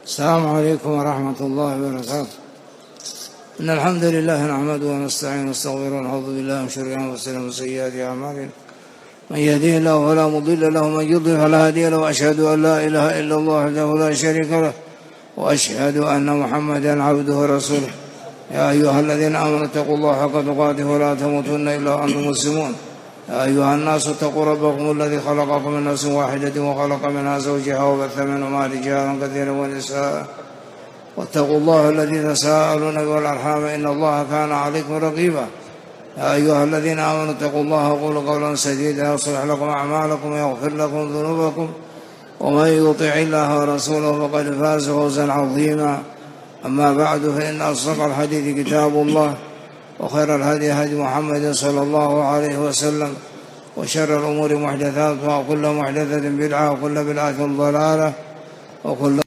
السلام عليكم ورحمة الله وبركاته. إن الحمد لله نحمده ونستعينه ونستغفره ونعوذ بالله من شرور أنفسنا ومن سيئات أعمالنا. من يهده الله فلا مضل له ومن يضلل فلا هادي له، وأشهد أن لا إله إلا الله وحده لا شريك له، وأشهد أن محمدا عبده ورسوله. يا أيها الذين آمنوا اتقوا الله حق تقاته ولا تموتن إلا وأنتم مسلمون. يا أيها الناس اتقوا ربكم الذي خلقكم من نفس واحدة وخلق منها زوجها وبث منهما رجالا كثيرا ونساء، واتقوا الله الذي تساءلون به والأرحام إن الله كان عليكم رقيبا. يا أيها الذين آمنوا اتقوا الله وقولوا قولا سديدا يصلح لكم أعمالكم ويغفر لكم ذنوبكم، ومن يطع الله ورسوله فقد فاز فوزا عظيما. أما بعد، فإن أصدق الحديث كتاب الله، وخير الهدي هدي محمد صلى الله عليه وسلم، وشر الأمور محدثاتها، وكل محدثة بدعة، وكل بدعة ضلالة، وقد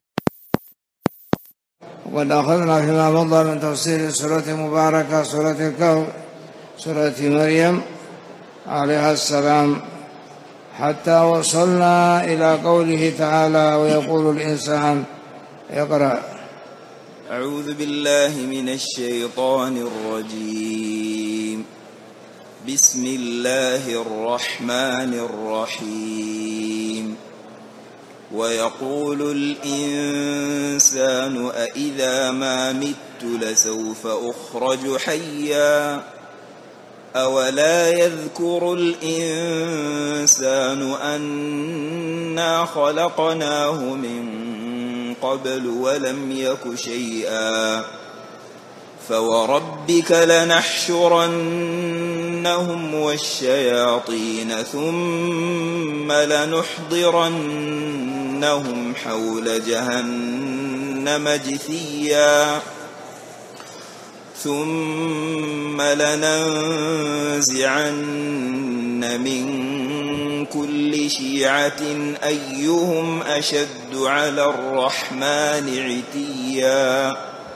أخذنا فيما مضى من تفسير سورة مباركة سورة الكهف، سورة مريم عليها السلام، حتى وصلنا إلى قوله تعالى: ويقول الإنسان. يقرأ. أعوذ بالله من الشيطان الرجيم. بسم الله الرحمن الرحيم. ويقول الإنسان أإذا ما مت لسوف أخرج حيا أولا يذكر الإنسان أنا خلقناه من قبل ولم يك شيئا فوربك لنحشرنهم والشياطين ثم لنحضرنهم حول جهنم جثيا ثم لننزعن من كل شيعة أيهم أشد على الرحمن عتيا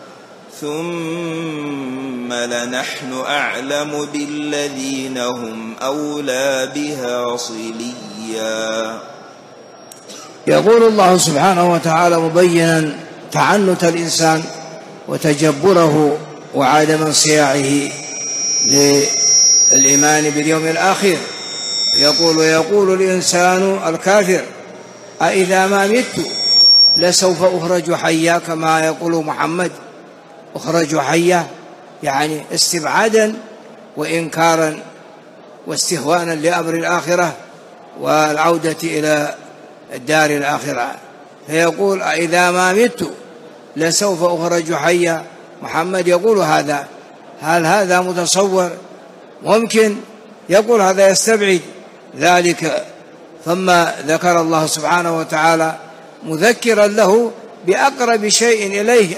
ثم لنحن أعلم بالذين هم أولى بها صليا. يقول الله سبحانه وتعالى مبينا تعنت الإنسان وتجبره وعدم انصياعه للإيمان باليوم الآخر. ويقول الإنسان الكافر: أإذا ما مت لسوف أخرج حيا، كما يقول محمد أخرج حيا، يعني استبعادا وإنكارا واستهوانا لأمر الآخرة والعودة إلى الدار الآخرة. فيقول: أإذا ما مت لسوف أخرج حيا. محمد يقول هذا. هل هذا متصور؟ ممكن يقول هذا، يستبعد ذلك. ثم ذكر الله سبحانه وتعالى مذكرا له بأقرب شيء إليه: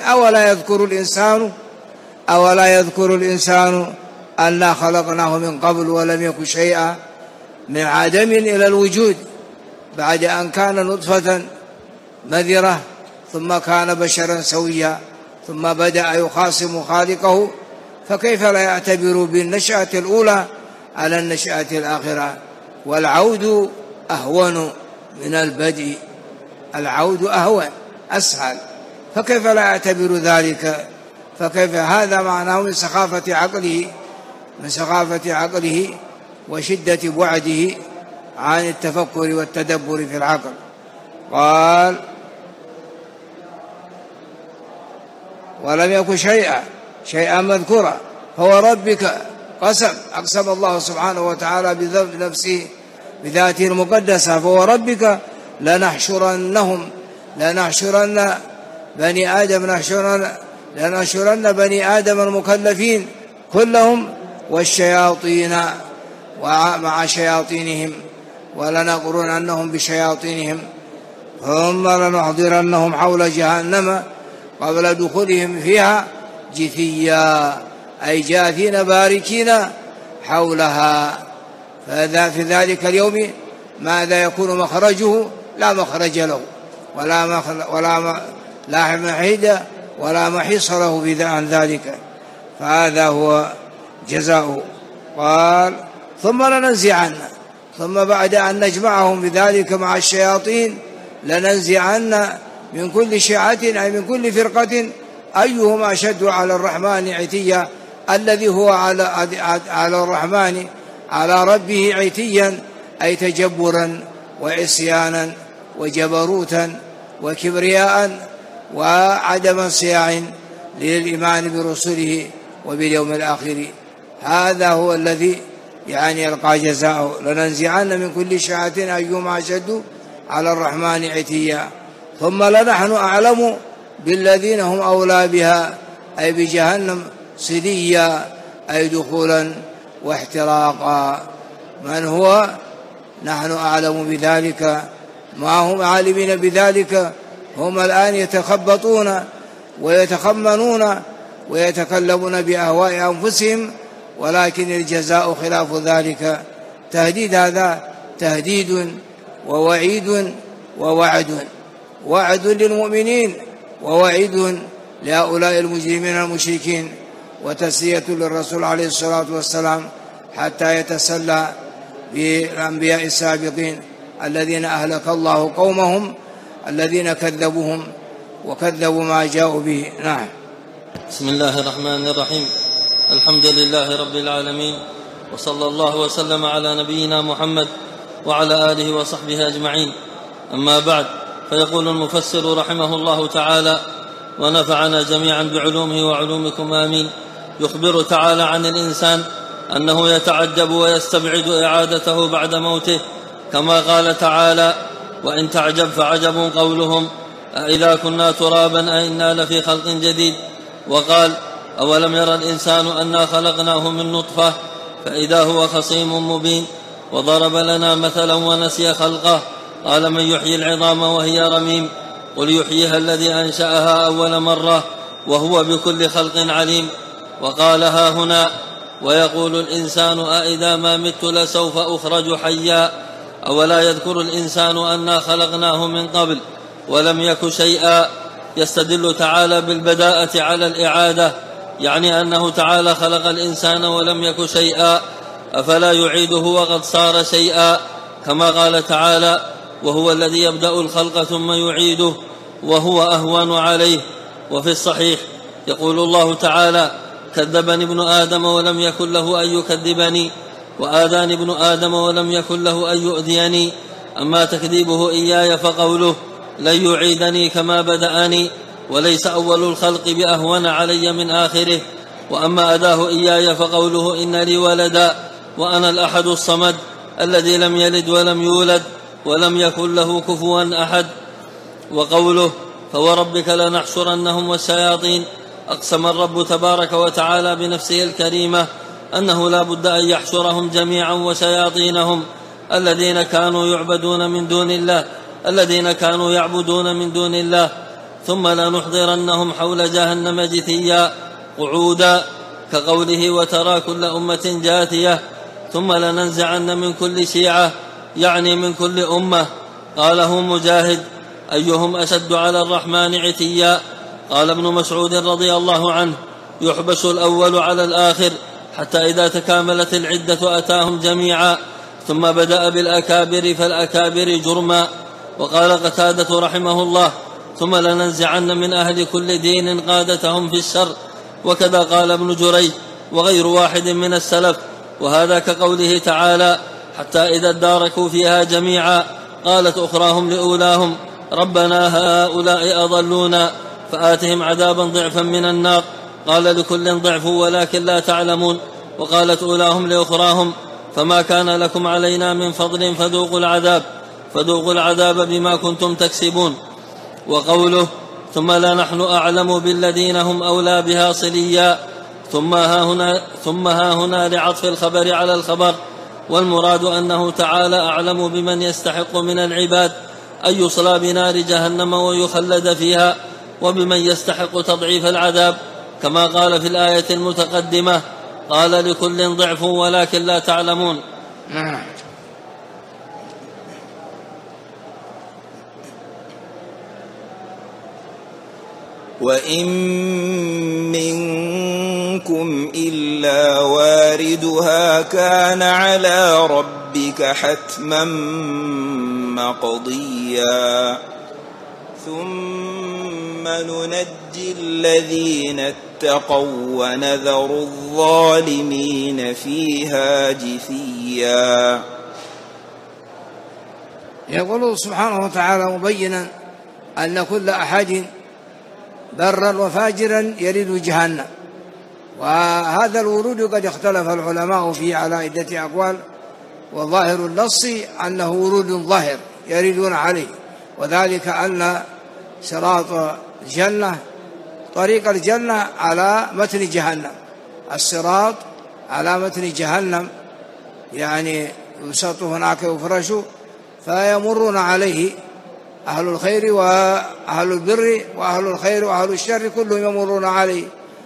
أولا يذكر الإنسان أنا خلقناه من قبل ولم يك شيئا، من عدم إلى الوجود، بعد أن كان نطفة مذرة ثم كان بشرا سويا ثم بدأ يخاصم خالقه، فكيف لا يعتبر بالنشأة الأولى على النشأة الآخرة؟ والعود أهون من البدء، العود أهون أسهل، فكيف لا يعتبر ذلك؟ فكيف؟ هذا معناه من سخافة عقله وشدة بعده عن التفكر والتدبر في العقل. قال: ولم يكن شيئا مذكورا. فهو ربك أقسم الله سبحانه وتعالى بنفسه بذاته المقدسة. فهو ربك لنحشرن بني آدم المكلفين كلهم والشياطين مع شياطينهم ولنقرننهم بشياطينهم ثم لنحضرنهم حول جهنم قبل دخولهم فيها جثيا، أي جاثين باركين حولها. في ذلك اليوم ماذا يكون مخرجه؟ لا مخرج له لا محيد ولا محيص له عن ذلك، فهذا هو جزاؤه. قال: ثم لننزعن، ثم بعد أن نجمعهم بذلك مع الشياطين لننزعن من كل شيعة أي من كل فرقة أيهم أشد على الرحمن عتيا، الذي هو على الرحمن على ربه عتيا أي تجبرا وعصيانا وجبروتا وكبرياء وعدم انصياع للإيمان برسله وباليوم الآخر. هذا هو الذي يعني يلقى جزاءه. لننزعن من كل شيعة أيهم أشد على الرحمن عتيا ثم لنحن أعلم بالذين هم أولى بها أي بجهنم صليا أي دخولا واحتراقا. من هو؟ نحن أعلم بذلك، ما هم عالمين بذلك، هم الآن يتخبطون ويتخمنون ويتكلمون بأهواء أنفسهم، ولكن الجزاء خلاف ذلك. تهديد، هذا تهديد ووعيد ووعد، وعد للمؤمنين ووعيد لهؤلاء المجرمين المشركين، وتسلية للرسول عليه الصلاة والسلام حتى يتسلى بالأنبياء السابقين الذين أهلك الله قومهم الذين كذبوهم وكذبوا ما جاءوا به. نعم. بسم الله الرحمن الرحيم. الحمد لله رب العالمين، وصلى الله وسلم على نبينا محمد وعلى آله وصحبه أجمعين. أما بعد، فيقول المفسر رحمه الله تعالى ونفعنا جميعا بعلومه وعلومكم آمين. يخبر تعالى عن الإنسان أنه يتعجب ويستبعد إعادته بعد موته، كما قال تعالى وإن تعجب فعجب قولهم أإذا كنا ترابا أئنا لفي خلق جديد. وقال أولم ير الإنسان أنا خلقناه من نطفة فإذا هو خصيم مبين. وضرب لنا مثلا ونسي خلقه قال من يحيي العظام وهي رميم قل يحييها الذي أنشأها أول مرة وهو بكل خلق عليم. وقال ها هنا ويقول الإنسان أإذا ما مت لسوف أخرج حيا أولا يذكر الإنسان أنا خلقناه من قبل ولم يك شيئا. يستدل تعالى بالبداءة على الإعادة، يعني أنه تعالى خلق الإنسان ولم يك شيئا، أفلا يعيده وقد صار شيئا، كما قال تعالى وهو الذي يبدأ الخلق ثم يعيده وهو أهون عليه. وفي الصحيح يقول الله تعالى كذبني ابن آدم ولم يكن له أن يكذبني وآذاني ابن آدم ولم يكن له أن يؤذيني. أما تكذيبه إياي فقوله لن يعيدني كما بدأني، وليس أول الخلق بأهون علي من آخره. وأما أداه إياي فقوله إن لي ولدا وأنا الأحد الصمد الذي لم يلد ولم يولد ولم يكن له كفوا أحد. وقوله فوربك لنحشرنهم والشياطين، أقسم الرب تبارك وتعالى بنفسه الكريمة أنه لا بد أن يحشرهم جميعا وشياطينهم الذين كانوا يعبدون من دون الله ثم لنحضرنهم حول جهنم جثيا قعودا، كقوله وترى كل أمة جاثية. ثم لننزعن من كل شيعة، يعني من كل أمة. قاله مجاهد أيهم أشد على الرحمن عتيا. قال ابن مسعود رضي الله عنه يحبس الأول على الآخر حتى إذا تكاملت العدة أتاهم جميعا، ثم بدأ بالأكابر فالأكابر جرما. وقال قتادة رحمه الله ثم لننزعن من أهل كل دين قادتهم في الشر. وكذا قال ابن جريج وغير واحد من السلف. وهذا كقوله تعالى حتى إذا اداركوا فيها جميعا قالت أخراهم لأولاهم ربنا هؤلاء أضلونا فآتهم عذابا ضعفا من النار قال لكل ضعف ولكن لا تعلمون. وقالت أولاهم لأخراهم فما كان لكم علينا من فضل فذوقوا العذاب بما كنتم تكسبون. وقوله ثم لا نحن أعلم بالذين هم أولى بها صليا، ثم ها هنا لعطف الخبر على الخبر. والمراد أنه تعالى أعلم بمن يستحق من العباد أن يصلى بنار جهنم ويخلد فيها، وبمن يستحق تضعيف العذاب، كما قال في الآية المتقدمة قال لكل ضعف ولكن لا تعلمون. وإن منكم إلا واردها كان على ربك حتما مقضيا ثم ننجي الذين اتقوا ونذر الظالمين فيها جثيا. يقول سبحانه وتعالى مبينا أن كل أحد برا وفاجرا يريد جهنم، وهذا الورود قد اختلف العلماء فيه على عدة أقوال، وظاهر النص أنه ورود ظاهر يريدون عليه، وذلك أن صراط الجنة طريق الجنة على متن جهنم، الصراط على متن جهنم، يعني يبسط هناك يفرش فيمرون عليه أهل الخير وأهل البر وأهل الخير وأهل الشر كلهم يمرون عليه،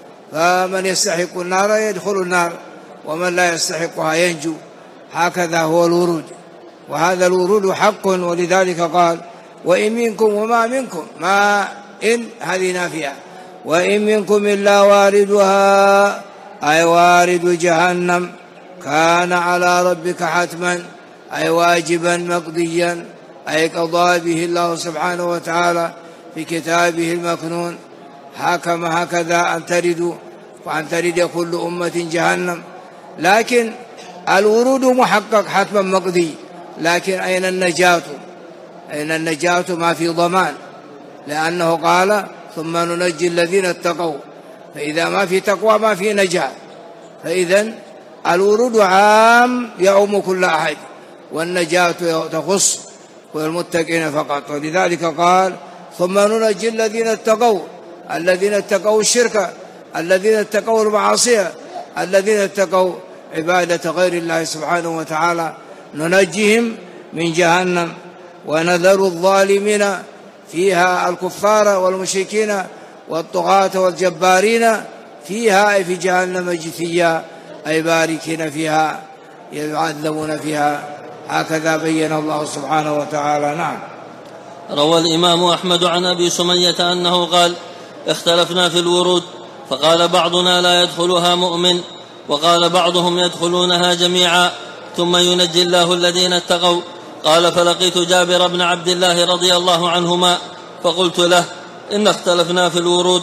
فمن يستحق النار يدخل النار ومن لا يستحقها ينجو. هكذا هو الورود، وهذا الورود حق، ولذلك قال وإن منكم وما منكم، ما إن هذه نافية، وإن منكم إلا واردها، أي وارد جهنم كان على ربك حتما، أي واجبا مقضيا، أي قضى به الله سبحانه وتعالى في كتابه المكنون، حكم هكذا أن تردوا وأن ترد كل أمة جهنم. لكن الورود محقق حتما مقضي، لكن أين النجاة؟ أين النجاة؟ ما في ضمان، لأنه قال ثم ننجي الذين اتقوا، فإذا ما في تقوى ما في نجاة، فإذن الورود عام يعم كل أحد، والنجاة تخص والمتقين فقط. ولذلك قال ثم ننجي الذين اتقوا، الذين اتقوا الشرك، الذين اتقوا المعاصي، الذين اتقوا عبادة غير الله سبحانه وتعالى، ننجيهم من جهنم ونذر الظالمين فيها، الكفار والمشركين والطغاة والجبارين فيها، أي في جهنم جثيا، أي باركين فيها يعذبون فيها. هكذا بين الله سبحانه وتعالى. نعم. روى الإمام أحمد عن أبي سمية أنه قال اختلفنا في الورود، فقال بعضنا لا يدخلها مؤمن، وقال بعضهم يدخلونها جميعا ثم ينجي الله الذين اتقوا. قال فلقيت جابر بن عبد الله رضي الله عنهما فقلت له إن اختلفنا في الورود،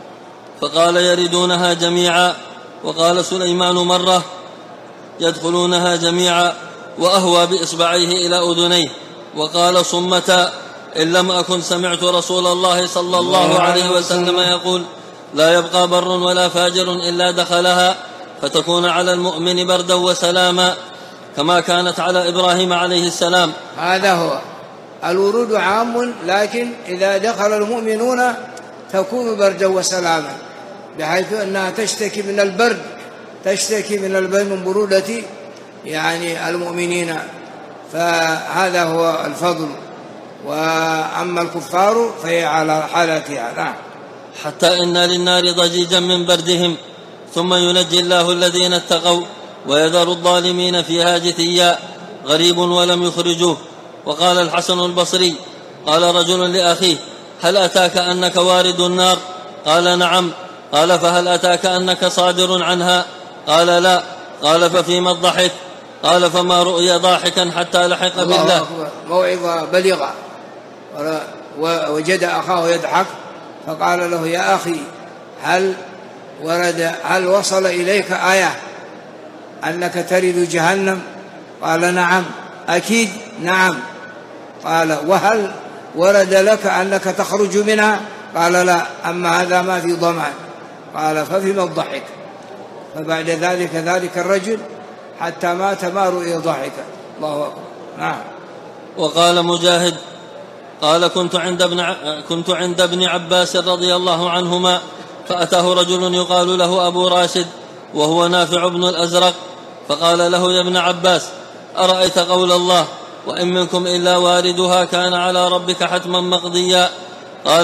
فقال يردونها جميعا، وقال سليمان مرة يدخلونها جميعا، وأهوى بإصبعيه إلى أذنيه، وقال صمتا إن لم أكن سمعت رسول الله صلى الله عليه وسلم يقول لا يبقى بر ولا فاجر إلا دخلها، فتكون على المؤمن بردا وسلاما كما كانت على إبراهيم عليه السلام. هذا هو الورود عام، لكن إذا دخل المؤمنون تكون بردا وسلاما، بحيث أنها تشتكي من البرد، تشتكي من البرد من برودة يعني المؤمنين، فهذا هو الفضل. وأما الكفار فهي على حالتها. نعم. حتى إن للنار ضجيجا من بردهم، ثم ينجي الله الذين اتقوا ويذر الظالمين فيها جثيا، غريب ولم يخرجوه. وقال الحسن البصري قال رجل لأخيه هل أتاك أنك وارد النار؟ قال نعم. قال فهل أتاك أنك صادر عنها؟ قال لا. قال ففيما الضحك؟ قال فما رؤي ضاحكا حتى لحق بالله. موعظة بليغة. ووجد أخاه يضحك فقال له يا أخي هل وصل إليك آية أنك ترد جهنم؟ قال نعم. أكيد نعم. قال وهل ورد لك أنك تخرج منها؟ قال لا، أما هذا ما في ضمان. قال ففيما الضحك؟ فبعد ذلك الرجل حتى مات ما رؤي ضحكا. الله أكبر. نعم. وقال مجاهد قال كنت عند ابن عباس رضي الله عنهما، فأتاه رجل يقال له أبو راشد وهو نافع بن الأزرق، فقال له يا ابن عباس أرأيت قول الله وإن منكم إلا واردها كان على ربك حتما مقضيا؟ قال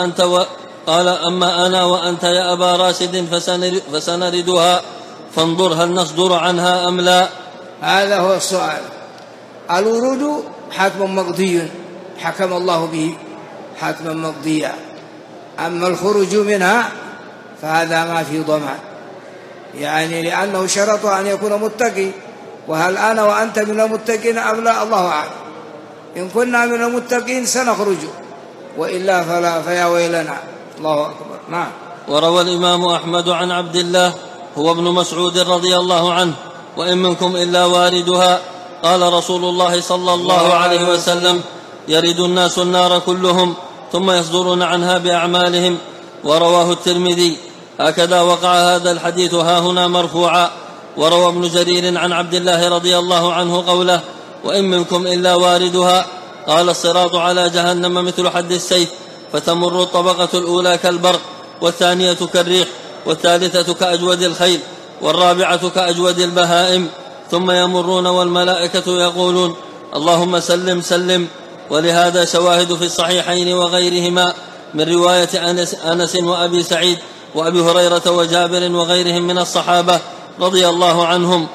أما أنا وأنت يا أبا راشد فسنردها، فانظر هل نصدر عنها أم لا. هذا هو السؤال. الورود حتم مقضي، حكم الله به حتما مقضيا. أما الخروج منها فهذا ما في ضمان، يعني لأنه شرط أن يكون متقي، وهل أنا وأنت من المتقين أم لا الله أعلم. إن كنا من المتقين سنخرج، وإلا فيا ويلنا. الله أكبر. نعم. وروى الإمام أحمد عن عبد الله هو ابن مسعود رضي الله عنه: وإن منكم إلا واردها. قال رسول الله صلى الله عليه وسلم: يرد الناس النار كلهم ثم يصدرون عنها بأعمالهم. ورواه الترمذي. هكذا وقع هذا الحديث هاهنا مرفوعا. وروى ابن جرير عن عبد الله رضي الله عنه قوله: وإن منكم إلا واردها. قال: الصراط على جهنم مثل حد السيف، فتمر الطبقة الأولى كالبرق، والثانية كالريح، والثالثة كأجود الخيل، والرابعة كأجود البهائم، ثم يمرون والملائكة يقولون: اللهم سلم سلم. ولهذا شواهد في الصحيحين وغيرهما من رواية أنس وأبي سعيد وأبي هريرة وجابر وغيرهم من الصحابة رضي الله عنهم.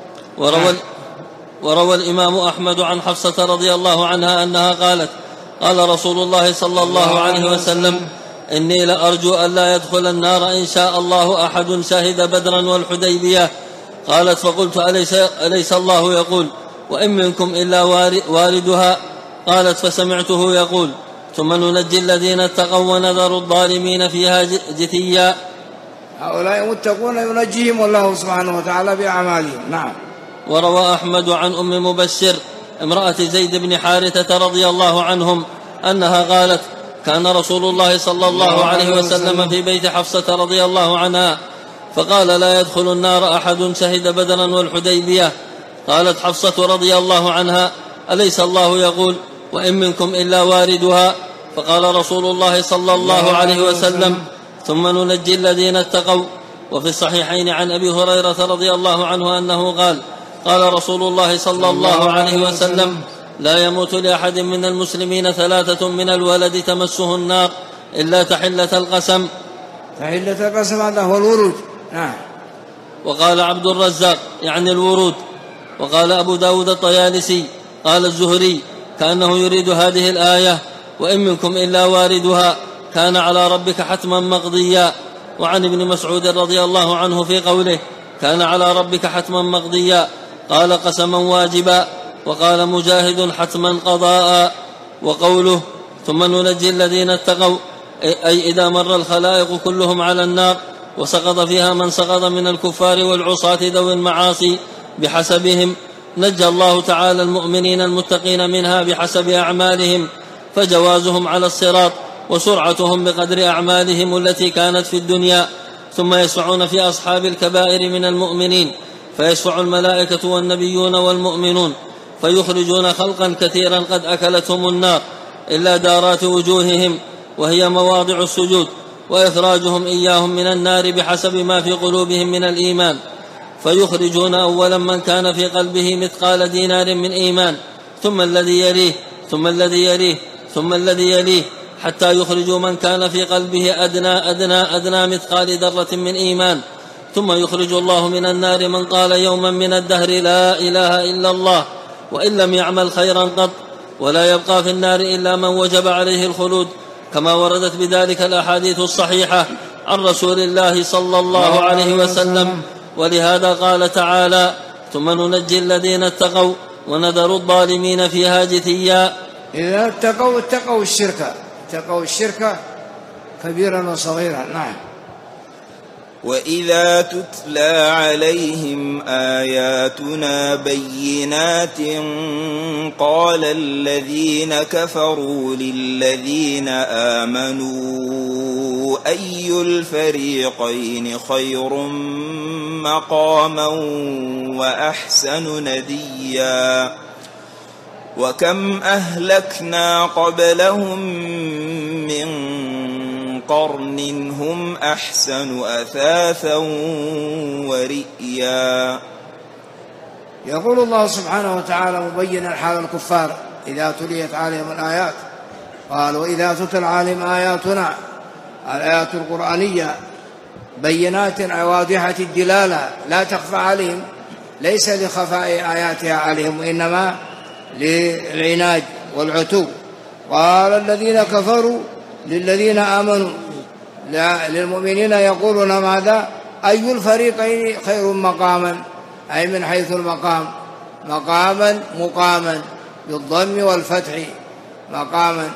وروى الإمام أحمد عن حفصة رضي الله عنها أنها قالت: قال رسول الله صلى الله عليه وسلم: إني لأرجو أن لا يدخل النار إن شاء الله أحد شهد بدرا والحديبية. قالت: فقلت: أليس الله يقول: وإن منكم إلا واردها؟ قالت: فسمعته يقول: ثم ننجي الذين اتقوا ونذر الظالمين فيها جثيا. هؤلاء متقون ينجيهم الله سبحانه وتعالى بأعمالهم. نعم. وروى أحمد عن أم مبشر امرأة زيد بن حارثة رضي الله عنهم أنها قالت: كان رسول الله صلى الله عليه وسلم في بيت حفصة رضي الله عنها، فقال: لا يدخل النار أحد شهد بدرا والحديبية. قالت حفصة رضي الله عنها: أليس الله يقول: وإن منكم إلا واردها؟ فقال رسول الله صلى الله عليه وسلم: ثم ننجي الذين اتقوا. وفي الصحيحين عن أبي هريرة رضي الله عنه أنه قال: قال رسول الله صلى الله عليه وسلم: لا يموت لأحد من المسلمين 3 من الولد تمسه النار إلا تحلة القسم. تحلة القسم هذا هو الورود. وقال عبد الرزاق: يعني الورود. وقال أبو داود الطيالسي: قال الزهري: كأنه يريد هذه الآية: وإن منكم إلا واردها كان على ربك حتما مقضيا. وعن ابن مسعود رضي الله عنه في قوله: كان على ربك حتما مقضيا، قال: قسما واجبا. وقال مجاهد: حتما قضاء. وقوله: ثم ننجي الذين اتقوا، أي إذا مر الخلائق كلهم على النار وسقط فيها من سقط من الكفار والعصاة ذوي المعاصي بحسبهم، نجى الله تعالى المؤمنين المتقين منها بحسب أعمالهم، فجوازهم على الصراط وسرعتهم بقدر أعمالهم التي كانت في الدنيا. ثم يشفعون في أصحاب الكبائر من المؤمنين، فيشفع الملائكة والنبيون والمؤمنون، فيخرجون خلقا كثيرا قد أكلتهم النار إلا دارات وجوههم وهي مواضع السجود، وإخراجهم إياهم من النار بحسب ما في قلوبهم من الإيمان، فيخرجون أولا من كان في قلبه مثقال دينار من إيمان، ثم الذي يليه، ثم الذي يليه، ثم الذي يليه، حتى يخرجوا من كان في قلبه أدنى مثقال ذرة من إيمان. ثم يخرج الله من النار من قال يوما من الدهر: لا إله إلا الله، وإن لم يعمل خيرا قط، ولا يبقى في النار إلا من وجب عليه الخلود، كما وردت بذلك الأحاديث الصحيحة عن رسول الله صلى الله عليه وسلم. ولهذا قال تعالى: ثم ننجي الذين اتقوا ونذر الظالمين فيها جثيا. إذا اتقوا الشرك كبيرا وصغيرا. نعم. وإذا تتلى عليهم آياتنا بينات قال الذين كفروا للذين آمنوا أي الفريقين خير مقاما وأحسن نديا وكم أهلكنا قبلهم من قرن هم أحسن أثاثا ورئيا. يقول الله سبحانه وتعالى مبينا حال الكفار إذا تليت عليهم الآيات، قال: وإذا تتلى عليهم آياتنا، الآيات القرآنية بينات واضحة الدلالة لا تخفى عليهم، ليس لخفاء آياتها عليهم وإنما للعناد والعتو. قال الذين كفروا للذين آمنوا، للمؤمنين يقولون ماذا؟ أي الفريقين خير مقاما، أي من حيث المقام، مقاما بالضم والفتح، مقاما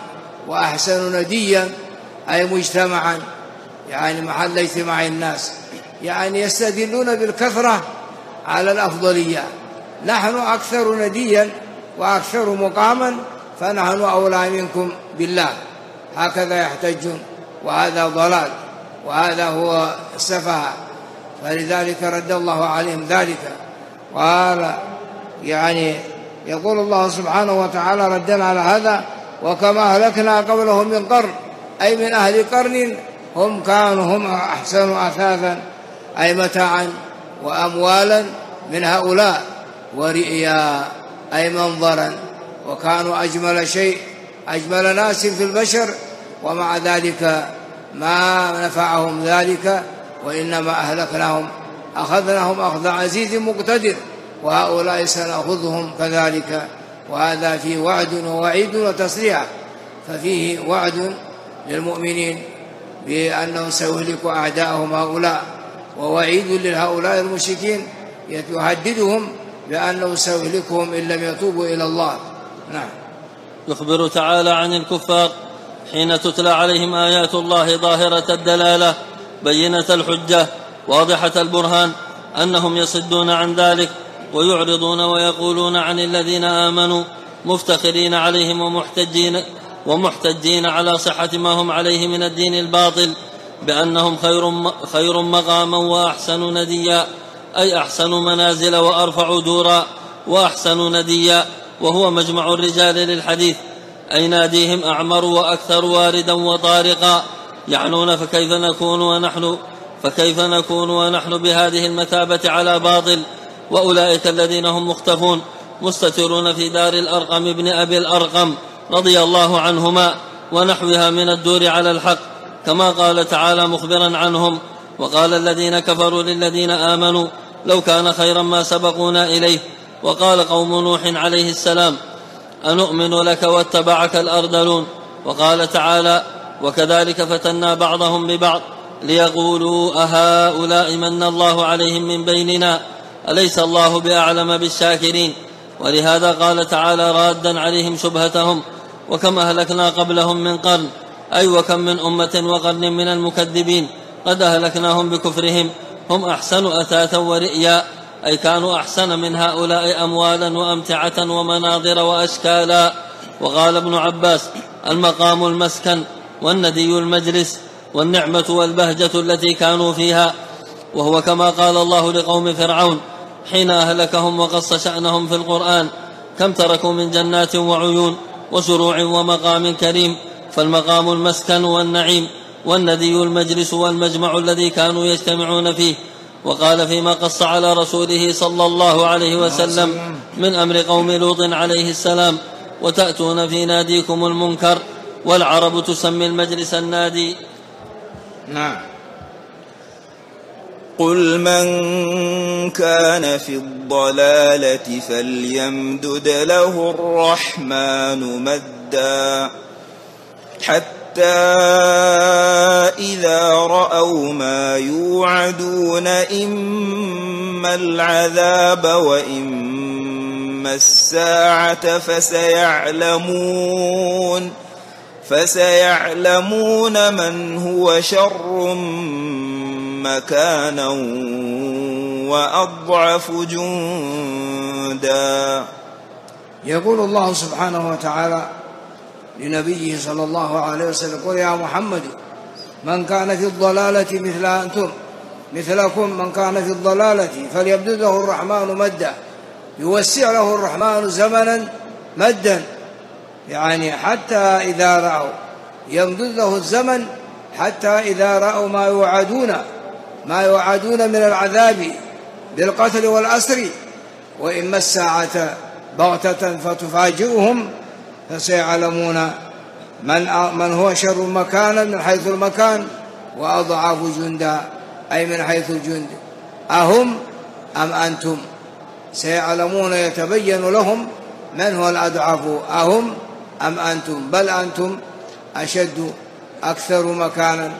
وأحسن نديا أي مجتمعا، يعني محل اجتماع الناس، يعني يستدلون بالكثرة على الأفضلية. نحن أكثر نديا وأكثر مقاما فنحن أولى منكم بالله، هكذا يحتجون، وهذا ضلال وهذا هو السفه. فلذلك رد الله عليهم ذلك. قال يعني يقول الله سبحانه وتعالى ردا على هذا: وكما أهلكنا قبلهم من قرن، أي من أهل قرن هم أحسن أثاثا، أي متاعا وأموالا من هؤلاء، ورئيا أي منظرا، وكانوا أجمل شيء، أجمل ناس في البشر، ومع ذلك ما نفعهم ذلك، وإنما أهلكناهم أخذناهم أخذ عزيز مقتدر، وهؤلاء سنأخذهم كذلك. وهذا فيه وعد ووعيد وتصريح، ففيه وعد للمؤمنين بأنه سيهلك أعداءهم هؤلاء، ووعيد لهؤلاء المشركين يهددهم بأنه سيهلكهم إن لم يتوبوا إلى الله. نعم. يخبر تعالى عن الكفار حين تتلى عليهم آيات الله ظاهرة الدلالة بينة الحجة واضحة البرهان أنهم يصدون عن ذلك ويعرضون ويقولون عن الذين آمنوا مفتخرين عليهم ومحتجين على صحة ما هم عليه من الدين الباطل بأنهم خير مقاما وأحسن نديا، أي أحسن منازل وأرفع دورا وأحسن نديا، وهو مجمع الرجال للحديث، أي ناديهم أعمر وأكثر واردا وطارقا، يعنون فكيف نكون ونحن بهذه المثابة على باطل، وأولئك الذين هم مختفون مستترون في دار الأرقم بن أبي الأرقم رضي الله عنهما ونحوها من الدور على الحق، كما قال تعالى مخبرا عنهم: وقال الذين كفروا للذين آمنوا لو كان خيرا ما سبقونا إليه. وقال قوم نوح عليه السلام: أنؤمن لك واتبعك الأرذلون. وقال تعالى: وكذلك فتنا بعضهم ببعض ليقولوا أهؤلاء من الله عليهم من بيننا أليس الله بأعلم بالشاكرين. ولهذا قال تعالى رادا عليهم شبهتهم: وكم أهلكنا قبلهم من قرن، أي وكم من أمة وقرن من المكذبين قد أهلكناهم بكفرهم، هم أحسن أثاثا ورئيا، أي كانوا أحسن من هؤلاء أموالا وأمتعة ومناظر وأشكالا. وقال ابن عباس: المقام المسكن، والندي المجلس، والنعمة والبهجة التي كانوا فيها. وهو كما قال الله لقوم فرعون حين أهلكهم وقص شأنهم في القرآن: كم تركوا من جنات وعيون وزروع ومقام كريم. فالمقام المسكن والنعيم، والندي المجلس والمجمع الذي كانوا يجتمعون فيه. وقال فيما قص على رسوله صلى الله عليه وسلم من أمر قوم لوط عليه السلام: وتأتون في ناديكم المنكر، والعرب تسمي المجلس النادي. نعم. قل من كان في الضلالة فليمدد له الرحمن مدا، حتى إذا رأوا ما يوعدون إما العذاب وإما الساعة فسيعلمون من هو شر مكانا وأضعف جندا. يقول الله سبحانه وتعالى لنبيه صلى الله عليه وسلم: قل يا محمد من كان في الضلالة مثلكم من كان في الضلالة فليمدد له الرحمن مدا، يوسع له الرحمن زمنا مدا، يعني حتى إذا رأوا، يمدد له الزمن حتى إذا رأوا ما يوعدون من العذاب بالقتل والأسر، وإما الساعة بغتة فتفاجئهم، فسيعلمون من هو شر مكانا من حيث المكان وأضعف جندا، أي من حيث الجند. أهم أم أنتم؟ سيعلمون يتبين لهم من هو الأضعف، أهم أم أنتم؟ بل أنتم أشد أكثر مكانا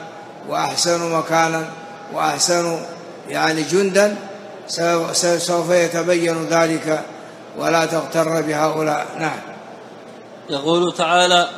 وأحسن يعني جندا، سوف يتبين ذلك، ولا تغتر بهؤلاء. نعم. يقول تعالى: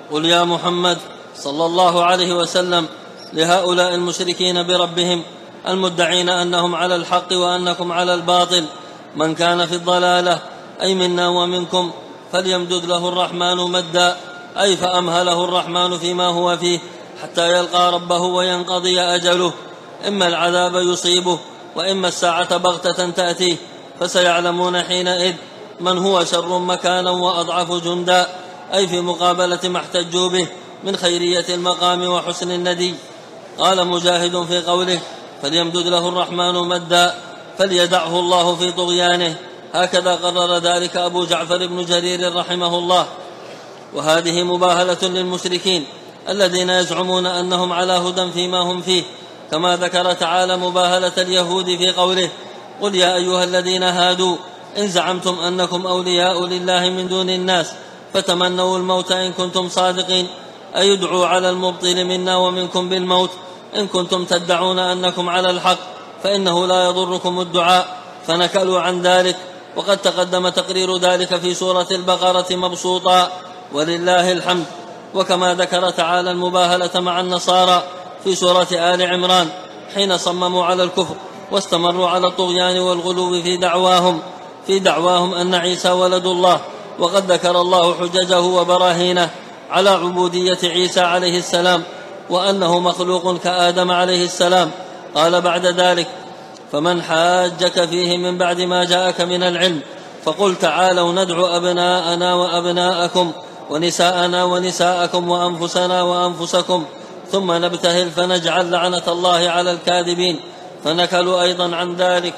قل يا محمد صلى الله عليه وسلم لهؤلاء المشركين بربهم المدعين أنهم على الحق وأنكم على الباطل: من كان في الضلالة أي منا ومنكم فليمدد له الرحمن مدا، أي فأمهله الرحمن فيما هو فيه حتى يلقى ربه وينقضي أجله، إما العذاب يصيبه وإما الساعة بغتة تأتيه، فسيعلمون حينئذ من هو شر مكانا وأضعف جندا، أي في مقابلة ما احتجوا به من خيرية المقام وحسن الندي. قال مجاهد في قوله: فليمدد له الرحمن مدا، فليدعه الله في طغيانه، هكذا قرر ذلك أبو جعفر بن جرير رحمه الله. وهذه مباهلة للمشركين الذين يزعمون أنهم على هدى فيما هم فيه، كما ذكر تعالى مباهلة اليهود في قوله: قل يا أيها الذين هادوا إن زعمتم أنكم أولياء لله من دون الناس فتمنوا الموت إن كنتم صادقين، أي ادعوا على المبطل منا ومنكم بالموت إن كنتم تدعون أنكم على الحق، فإنه لا يضركم الدعاء، فنكلوا عن ذلك. وقد تقدم تقرير ذلك في سورة البقرة مبسوطا، ولله الحمد. وكما ذكر تعالى المباهلة مع النصارى في سورة آل عمران حين صمموا على الكفر واستمروا على الطغيان والغلو في دعواهم أن عيسى ولد الله. وقد ذكر الله حججه وبراهينه على عبودية عيسى عليه السلام وأنه مخلوق كآدم عليه السلام. قال بعد ذلك: فمن حاجك فيه من بعد ما جاءك من العلم فقل تعالوا ندعو أبناءنا وأبناءكم ونساءنا ونساءكم وأنفسنا وأنفسكم ثم نبتهل فنجعل لعنة الله على الكاذبين، فنكلوا أيضا عن ذلك.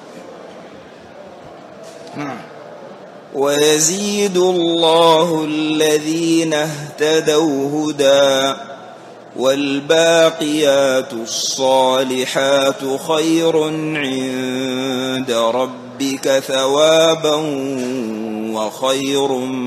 ويزيد الله الذين اهتدوا هدى والباقيات الصالحات خير عند ربك ثوابا وخير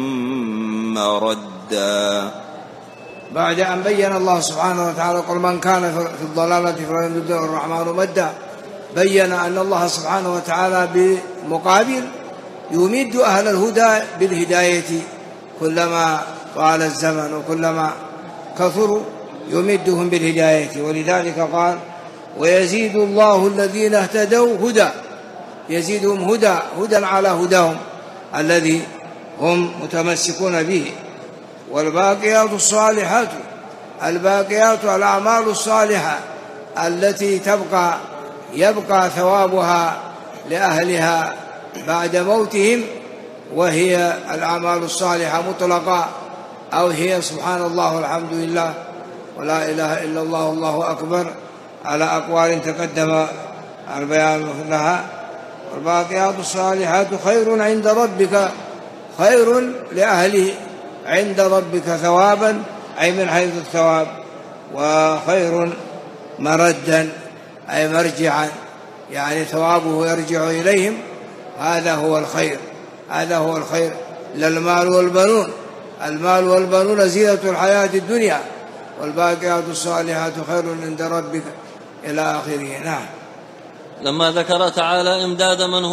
مردا. بعد أن بين الله سبحانه وتعالى قل من كان في الضلالة فليمدد له الرحمن مدا، بين أن الله سبحانه وتعالى بمقابل يمد أهل الهدى بالهداية كلما طال الزمن وكلما كثروا يمدهم بالهداية. ولذلك قال: ويزيد الله الذين اهتدوا هدى، يزيدهم هدى على هداهم الذي هم متمسكون به. والباقيات الصالحات، الباقيات الأعمال الصالحة التي يبقى ثوابها لأهلها بعد موتهم، وهي الأعمال الصالحة مطلقة، أو هي سبحان الله والحمد لله ولا إله إلا الله والله أكبر، على أقوال تقدم البيان لها. والباقيات الصالحات خير عند ربك، خير لأهله عند ربك ثوابا، أي من حيث الثواب، وخير مردا أي مرجعا، يعني ثوابه يرجع إليهم. هذا هو الخير، هذا هو الخير. للمال والبنون، المال والبنون زينة الحياة الدنيا، والباقيات الصالحات خير عند ربك إلى آخره. نعم. لما ذكر تعالى إمداد من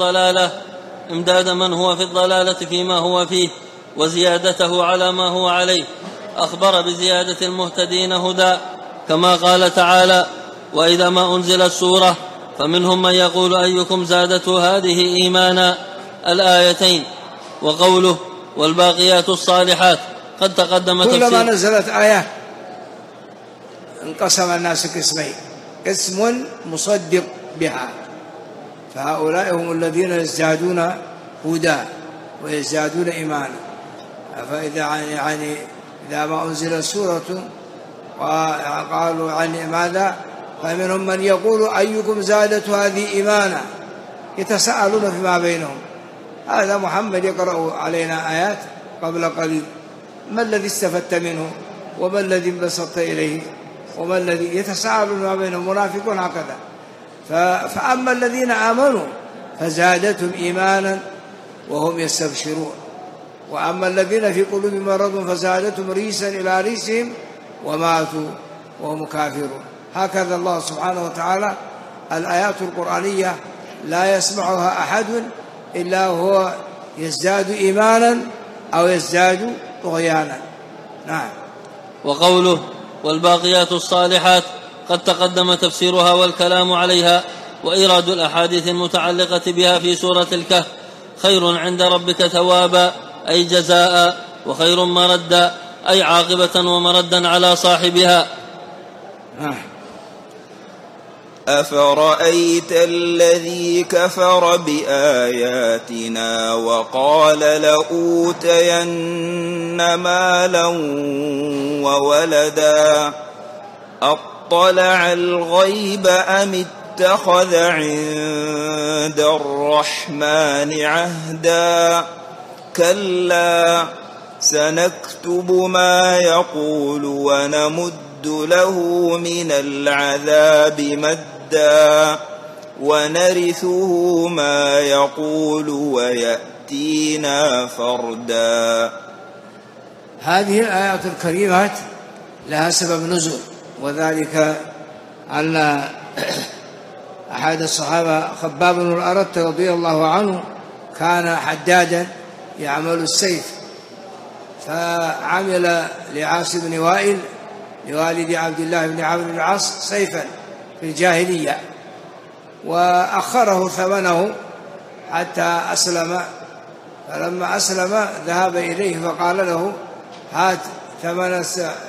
هو في الضلالة فيما هو فيه وزيادته على ما هو عليه، أخبر بزيادة المهتدين هدى، كما قال تعالى: وإذا ما أنزلت سورة فمنهم من يقول أيكم زادته هذه إيمانا، الآيتين. وقوله: والباقيات الصالحات، قد تقدم تفسير. كلما نزلت آية انقسم الناس قسمين: قسم مصدق بها، فهؤلاء هم الذين يزدادون هدى ويزدادون إيمانا. فإذا إذا ما أنزلت سورة وقالوا عن ماذا، فمنهم من يقول أيكم زادت هذه إيمانا، يتساءلون فيما بينهم. هذا محمد يقرأ علينا آيات قبل قليل، ما الذي استفدت منه وما الذي انبسطت إليه وما الذي، يتساءلون فيما بينهم، منافقون هكذا. فأما الذين آمنوا فزادتهم إيمانا وهم يستبشرون، وأما الذين في قلوبهم مرض فزادتهم ريسا إلى ريسهم وماتوا وهم كافرون. هكذا الله سبحانه وتعالى الآيات القرآنية لا يسمعها أحد إلا هو يزداد إيمانا أو يزداد طغيانا. نعم. وقوله والباقيات الصالحات قد تقدم تفسيرها والكلام عليها، وإيراد الأحاديث المتعلقة بها في سورة الكهف: خير عند ربك ثوابا أي جزاء، وخير مردا أي عاقبة ومردا على صاحبها. أفرأيت الذي كفر بآياتنا وقال لأوتين مالا وولدا أطلع الغيب أم اتخذ عند الرحمن عهدا كلا سنكتب ما يقول ونمد له من العذاب مدا ونرثه ما يقول ويأتينا فردا. هذه الآيات الكريمات لها سبب نزول، وذلك أن أحد الصحابة خباب بن الأرت رضي الله عنه كان حدادا يعمل السيف، فعمل لعاص بن وائل لوالد عبد الله بن عمرو بن العاص سيفا في الجاهلية، وأخره ثمنه حتى أسلم، فلما أسلم ذهب إليه فقال له: هات ثمن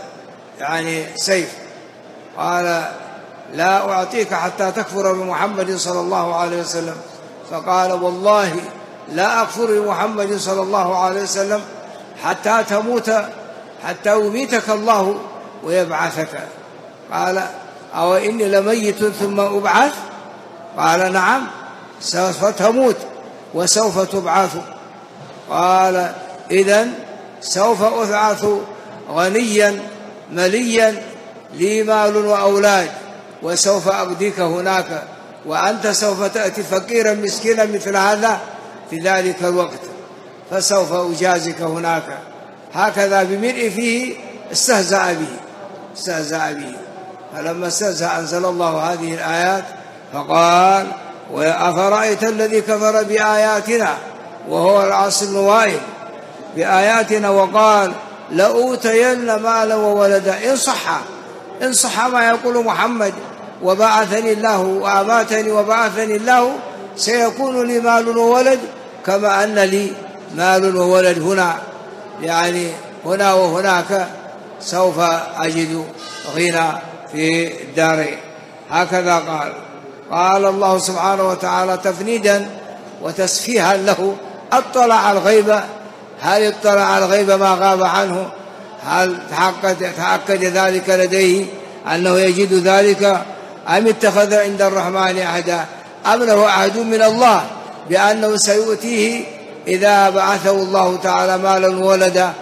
سيف. قال: لا أعطيك حتى تكفر بمحمد صلى الله عليه وسلم. فقال: والله لا أكفر بمحمد صلى الله عليه وسلم حتى تموت، حتى يميتك الله ويبعثك. قال: أو إني لميت ثم أبعث؟ قال: نعم، سوف تموت وسوف تبعث. قال: إذن سوف أبعث غنيا مليا لي مال وأولاد، وسوف أقضيك هناك، وأنت سوف تأتي فقيرا مسكينا مثل هذا في ذلك الوقت، فسوف أجازك هناك. هكذا بملء فيه استهزأ به. فلما استهزأ أنزل الله هذه الآيات فقال: أفرأيت الذي كفر بآياتنا، وهو العاص بن وائل، بآياتنا، وقال: لأوتين مالا وولدا. إن صح ما يقول محمد وبعثني الله وأماتني وبعثني الله، سيكون لي مال وولد كما أن لي مال وولد هنا، يعني هنا وهناك سوف أجد غنى في الدارين. هكذا قال الله سبحانه وتعالى تفنيدا وتسفيها له: اطلع على الغيب. هل اطلع على الغيب ما غاب عنه؟ هل تأكد ذلك لديه أنه يجد ذلك؟ أم اتخذ عند الرحمن عهدا؟ أم له عهد من الله بأنه سيؤتيه إذا بعثه الله تعالى مالا وولدا؟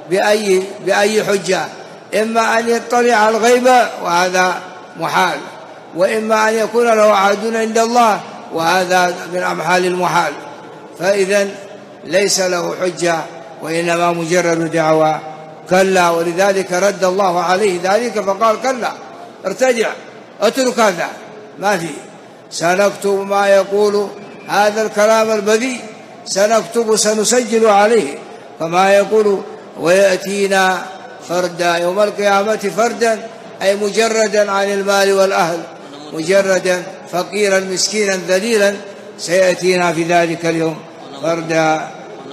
بأي حجة؟ إما أن يطلع على الغيب وهذا محال، وإما أن يكون له عهد عند الله وهذا من أمحال المحال. فإذا ليس له حجة، وإنما مجرد دعوى. كلا، ولذلك رد الله عليه ذلك فقال: كلا، ارتجع، اترك هذا، ما فيه. سنكتب ما يقول، هذا الكلام البذيء سنكتب، سنسجل عليه فما يقول، ويأتينا فردا يوم القيامة فردا، أي مجردا عن المال والأهل، مجردا فقيرا مسكينا ذليلا، سيأتينا في ذلك اليوم فردا.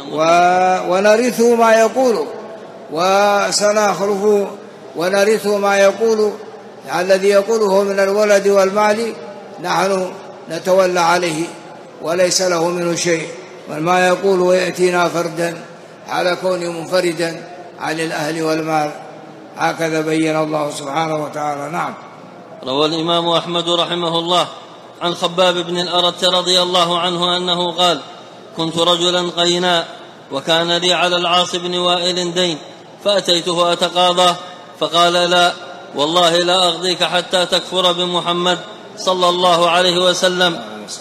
ونرثه ما يقول، وسنخلفه ونرثه ما يقول، الذي يقوله من الولد والمال نحن نتولى عليه وليس له منه شيء، وما يقول ويأتينا فردا على كونه منفردا عن الأهل والمال. هكذا بين الله سبحانه وتعالى. نعم. روى الإمام أحمد رحمه الله عن خباب بن الأرت رضي الله عنه أنه قال: كنت رجلا قينا، وكان لي على العاص بن وائل دين، فأتيته أتقاضاه، فقال: لا، والله لا أغضيك حتى تكفر بمحمد صلى الله عليه وسلم.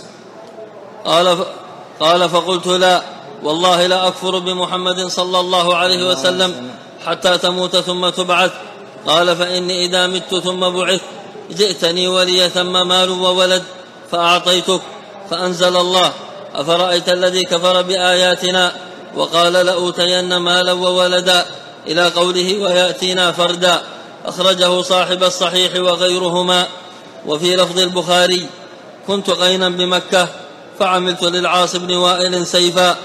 قال: فقلت: لا، والله لا أكفر بمحمد صلى الله عليه وسلم حتى تموت ثم تبعث. قال: فإني إذا مت ثم بعث جئتني ولي ثم مال وولد فأعطيتك. فأنزل الله: أفرأيت الذي كفر بآياتنا وقال لأوتين مالا وولدا إلى قوله ويأتينا فردا، أخرجه صاحب الصحيح وغيرهما. وفي لفظ البخاري: كنت قينا بمكة فعملت للعاص بن وائل سيفا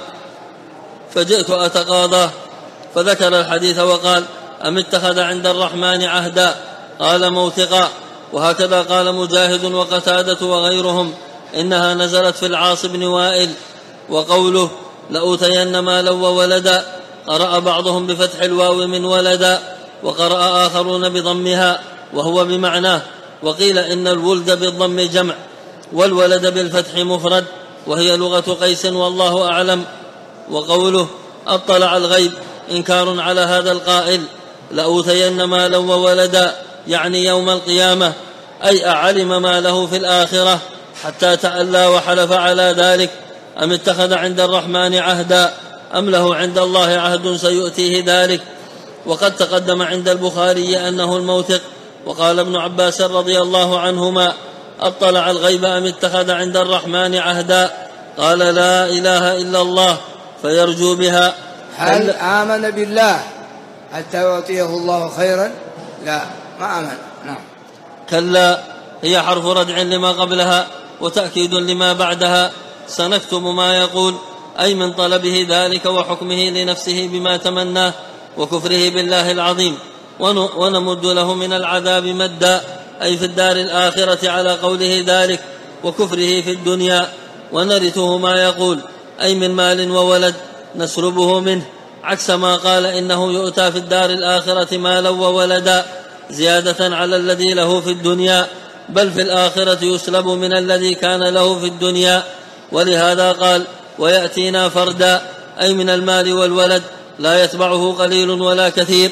فجئت أتقاضاه، فذكر الحديث وقال: أم اتخذ عند الرحمن عهدا؟ قال: موثقا. وهكذا قال مجاهد وقتادة وغيرهم إنها نزلت في العاص بن وائل. وقوله لأوتين مالا وولدا، قرأ بعضهم بفتح الواو من ولدا، وقرأ آخرون بضمها وهو بمعناه. وقيل إن الولد بالضم جمع والولد بالفتح مفرد، وهي لغة قيس والله أعلم. وقوله أطلع الغيب إنكار على هذا القائل: لأوتين مالا وولدا، يعني يوم القيامة، أي أعلم ما له في الآخرة حتى تألى وحلف على ذلك. أم اتخذ عند الرحمن عهدا، أم له عند الله عهد سيؤتيه ذلك. وقد تقدم عند البخاري أنه الموثق. وقال ابن عباس رضي الله عنهما: أطلع الغيب أم اتخذ عند الرحمن عهدا؟ قال: لا إله إلا الله، فيرجو بها. هل آمن بالله حتى يعطيه الله خيرا؟ لا، ما آمن. نعم. كلا، هي حرف ردع لما قبلها وتأكيد لما بعدها. سنكتب ما يقول، أي من طلبه ذلك وحكمه لنفسه بما تمناه وكفره بالله العظيم، ونمد له من العذاب مدا، أي في الدار الآخرة على قوله ذلك وكفره في الدنيا. ونرثه ما يقول، أي من مال وولد نسلبه منه، عكس ما قال إنه يؤتى في الدار الآخرة مالا وولدا، زيادة على الذي له في الدنيا، بل في الآخرة يسلب من الذي كان له في الدنيا. ولهذا قال: ويأتينا فردا، أي من المال والولد لا يتبعه قليل ولا كثير.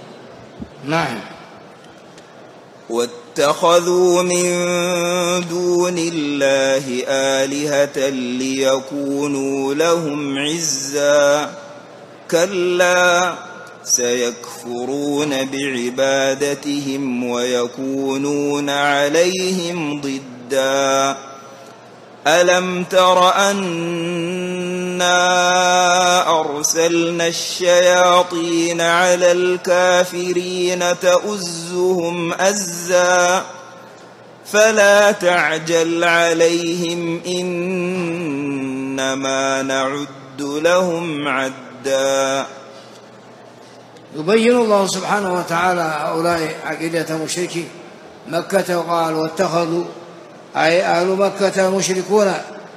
نعم. واتخذوا من دون الله آلهة ليكونوا لهم عزا، كلا سيكفرون بعبادتهم ويكونون عليهم ضدا. ألم تر أنا أرسلنا الشياطين على الكافرين تؤزهم أزا، فلا تعجل عليهم إنما نعد لهم عدا. يبين الله سبحانه وتعالى هؤلاء عقيدة مشركي مكة، وقال: واتخذوا، أي أهل مكة المشركون،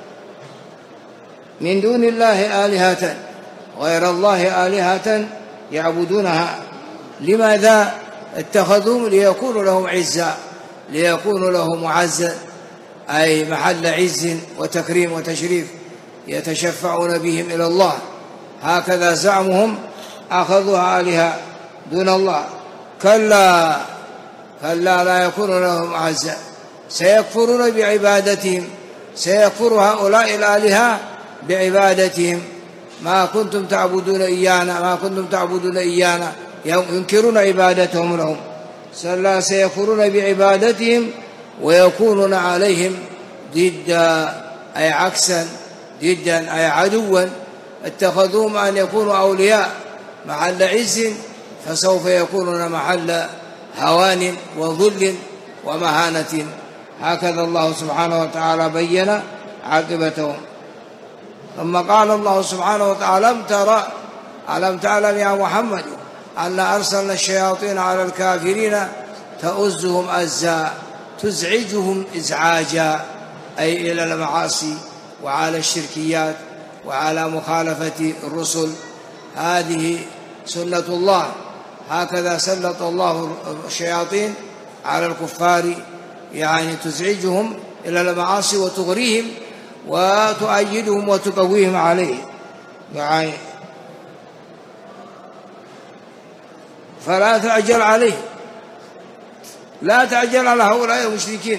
من دون الله آلهة، غير الله آلهة يعبدونها. لماذا اتخذوا؟ ليكونوا لهم عزا، ليكونوا لهم معزا، أي محل عز وتكريم وتشريف يتشفعون بهم إلى الله. هكذا زعمهم، أخذوها آلهة دون الله. كلا لا يكون لهم عزا، سيكفرون بعبادتهم، سيكفر هؤلاء الآلهة بعبادتهم. ما كنتم تعبدون إيانا، ينكرون عبادتهم لهم. سيكفرون بعبادتهم ويكونون عليهم ضدا، أي عكسا، ضدا أي عدوا. اتخذوهم أن يكونوا أولياء محل عز، فسوف يكونون محل هوان وذل ومهانة. هكذا الله سبحانه وتعالى بين عاقبتهم. ثم قال الله سبحانه وتعالى: ألم تعلم يا محمد أن أرسلنا الشياطين على الكافرين تؤزهم أزا، تزعجهم إزعاجا، أي إلى المعاصي وعلى الشركيات وعلى مخالفة الرسل. هذه سنة الله، هكذا سلط الله الشياطين على الكفار، يعني تزعجهم إلى المعاصي وتغريهم وتؤيدهم وتقويهم عليه. يعني فلا تعجل عليه، لا تعجل على هؤلاء المشركين،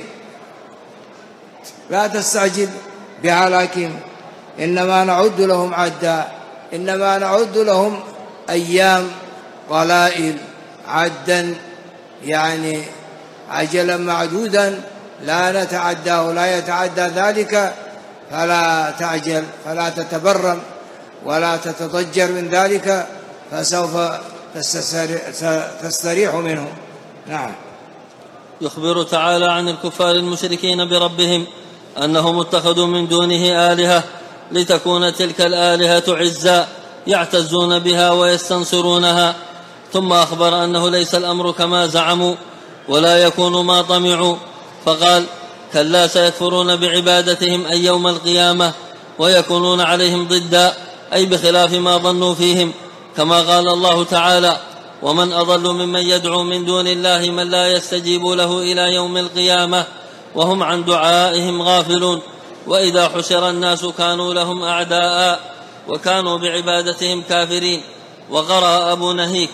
لا تستعجل بهلاكهم. إنما نعد لهم عدا، إنما نعد لهم أيام قلائل عدا، يعني عجلا معدودا لا نتعداه، لا يتعدى ذلك، فلا تعجل، فلا تتبرم ولا تتضجر من ذلك، تستريح منه. نعم. يخبر تعالى عن الكفار المشركين بربهم أنهم اتخذوا من دونه آلهة لتكون تلك الآلهة عزا يعتزون بها ويستنصرونها، ثم أخبر أنه ليس الأمر كما زعموا ولا يكون ما طمعوا، فقال: كلا سيكفرون بعبادتهم أي يوم القيامة ويكونون عليهم ضدا، أي بخلاف ما ظنوا فيهم، كما قال الله تعالى: ومن أضل ممن يدعو من دون الله من لا يستجيب له إلى يوم القيامة وهم عن دعائهم غافلون، وإذا حشر الناس كانوا لهم أعداء وكانوا بعبادتهم كافرين. وقرأ أبو نهيك: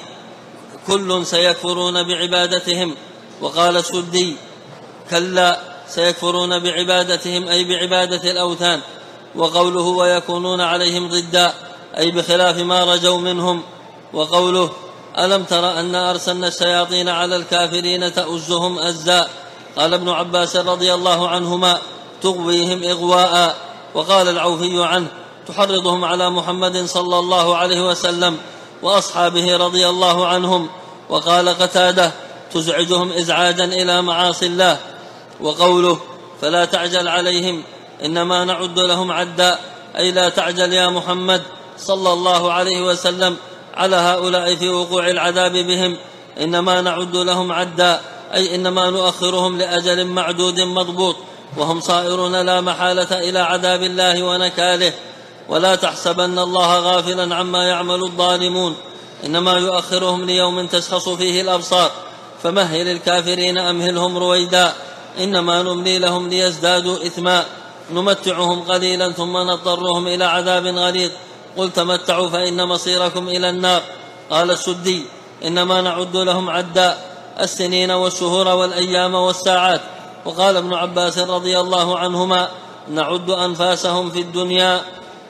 كل سيكفرون بعبادتهم. وقال السدي: كلا سيكفرون بعبادتهم أي بعبادة الأوثان. وقوله ويكونون عليهم ضدا أي بخلاف ما رجوا منهم. وقوله ألم تر أن أرسلنا الشياطين على الكافرين تؤزهم أزا، قال ابن عباس رضي الله عنهما: تغويهم إغواء. وقال العوفي عنه: تحرضهم على محمد صلى الله عليه وسلم وأصحابه رضي الله عنهم. وقال قتادة: تزعجهم إزعاجا إلى معاصي الله. وقوله فلا تعجل عليهم إنما نعد لهم عدا أي لا تعجل يا محمد صلى الله عليه وسلم على هؤلاء في وقوع العذاب بهم، إنما نعد لهم عدا أي إنما نؤخرهم لأجل معدود مضبوط، وهم صائرون لا محالة إلى عذاب الله ونكاله. ولا تحسبن الله غافلا عما يعمل الظالمون، إنما يؤخرهم ليوم تشخص فيه الأبصار، فمهل الكافرين أمهلهم رويدا، إنما نملي لهم ليزدادوا إثما، نمتعهم قليلا ثم نضطرهم إلى عذاب غليظ، قل تمتعوا فإن مصيركم إلى النار. قال السدي: إنما نعد لهم عدا السنين والشهور والأيام والساعات. وقال ابن عباس رضي الله عنهما: نعد أنفاسهم في الدنيا.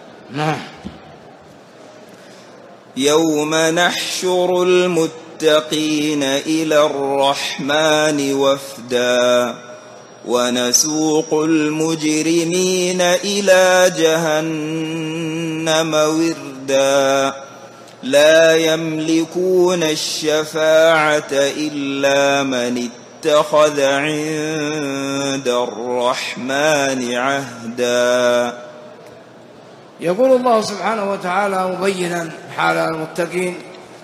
يوم نحشر المتقين إلى الرحمن وفدا ونسوق المجرمين إلى جهنم وردا لا يملكون الشفاعة إلا من اتخذ عند الرحمن عهدا. يقول الله سبحانه وتعالى مبينا حال المتقين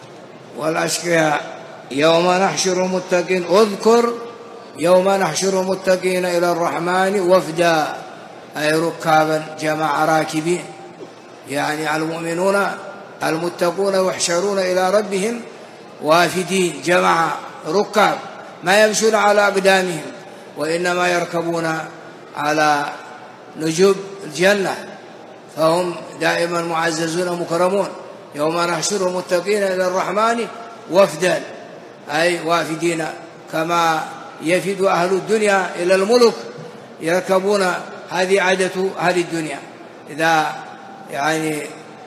والأشقياء: يوم نحشر المتقين، اذكر يوم نحشر المتقين إلى الرحمن وفدا، أي ركابا جمع راكبين، يعني المؤمنون المتقون يحشرون إلى ربهم وافدين جمع ركاب، ما يمشون على أقدامهم وإنما يركبون على نجوب الجنة، فهم دائما معززون مكرمون. يوم نحشر المتقين إلى الرحمن وفدا أي وافدين، كما يفد أهل الدنيا إلى الملك يركبون، هذه عادة أهل الدنيا، إذا يعني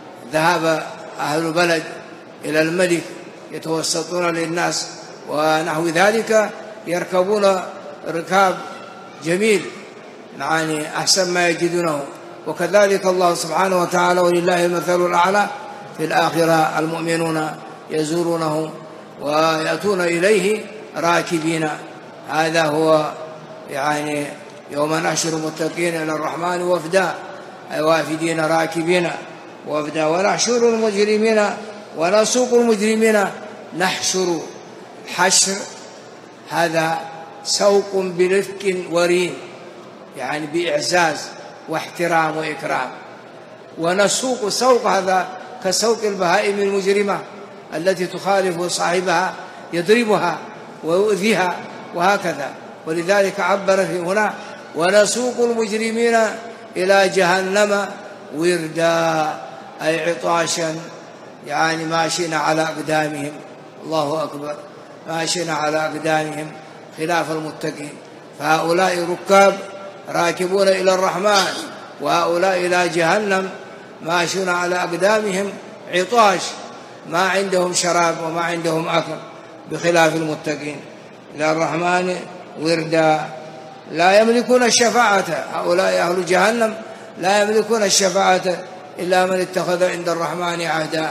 ذهب أهل البلد إلى الملك يتوسطون للناس ونحو ذلك يركبون ركاب جميل، يعني أحسن ما يجدونه. وكذلك الله سبحانه وتعالى ولله المثل الأعلى في الآخرة، المؤمنون يزورونه ويأتون إليه راكبين. هذا هو يعني يوم نحشر المتقين إلى الرحمن وفدا، أي وافدين راكبين وفدا. ونحشر المجرمين ونسوق المجرمين، نحشر حشر هذا سوق برفق ورين، يعني بإعزاز واحترام وإكرام. ونسوق سوق هذا كسوق البهائم المجرمة التي تخالف صاحبها يضربها ويؤذيها وهكذا، ولذلك عبر في هنا: ونسوق المجرمين إلى جهنم وردا، أي عطاشا، يعني ماشين على أقدامهم. الله أكبر، ماشين على أقدامهم خلاف المتقين. فهؤلاء ركاب راكبون إلى الرحمن، وهؤلاء إلى جهنم ماشون على أقدامهم عطاش، ما عندهم شراب وما عندهم أكل، بخلاف المتقين. إلى الرحمن وردا لا يملكون الشفاعة، هؤلاء أهل جهنم لا يملكون الشفاعة إلا من اتخذ عند الرحمن عهدا،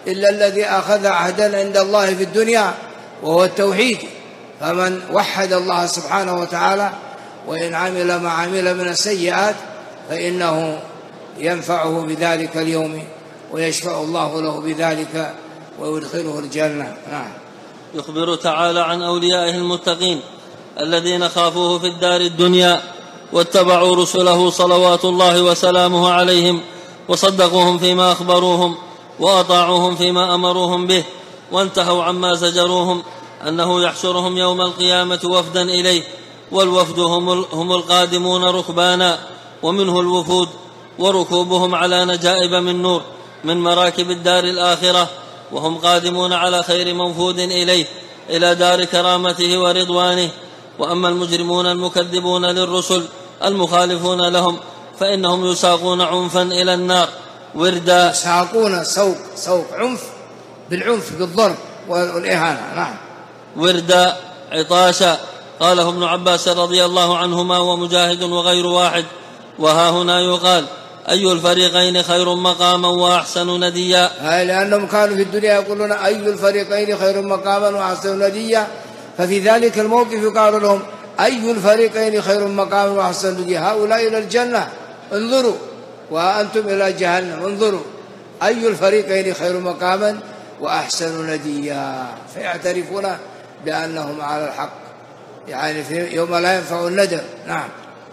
إلا الذي أخذ عهدا عند الله في الدنيا وهو التوحيد. فمن وحد الله سبحانه وتعالى وإن عمل ما عمل من السيئات فإنه ينفعه بذلك اليوم ويشفع الله له بذلك ويدخله الجنة. يخبر تعالى عن أوليائه المتقين الذين خافوه في الدار الدنيا واتبعوا رسله صلوات الله وسلامه عليهم وصدقوهم فيما أخبروهم وأطاعوهم فيما أمروهم به وانتهوا عما زجروهم، أنه يحشرهم يوم القيامة وفدا إليه، والوفد هم القادمون ركبانا، ومنه الوفود، وركوبهم على نجائب من نور من مراكب الدار الآخرة، وهم قادمون على خير موفود إليه إلى دار كرامته ورضوانه. وأما المجرمون المكذبون للرسل المخالفون لهم فإنهم يساقون عنفا إلى النار وردا. يساقون سوق عنف بالعنف بالضرب والإهانة. وردا عطاشا. قاله ابن عباس رضي الله عنهما ومجاهد وغير واحد. وها هنا يقال أي الفريقين خير مقاما وأحسن نديا، لأنهم كانوا في الدنيا يقولون أي الفريقين خير مقاما وأحسن نديا، ففي ذلك الموقف يقال لهم أي الفريقين خير مقاما وأحسن نديا، هؤلاء إلى الجنة انظروا وأنتم إلى جهنم انظروا، أي الفريقين خير مقاما وأحسن نديا، فيعترفون بأنهم على الحق، يعني في يوم لا ينفع الندم. نعم.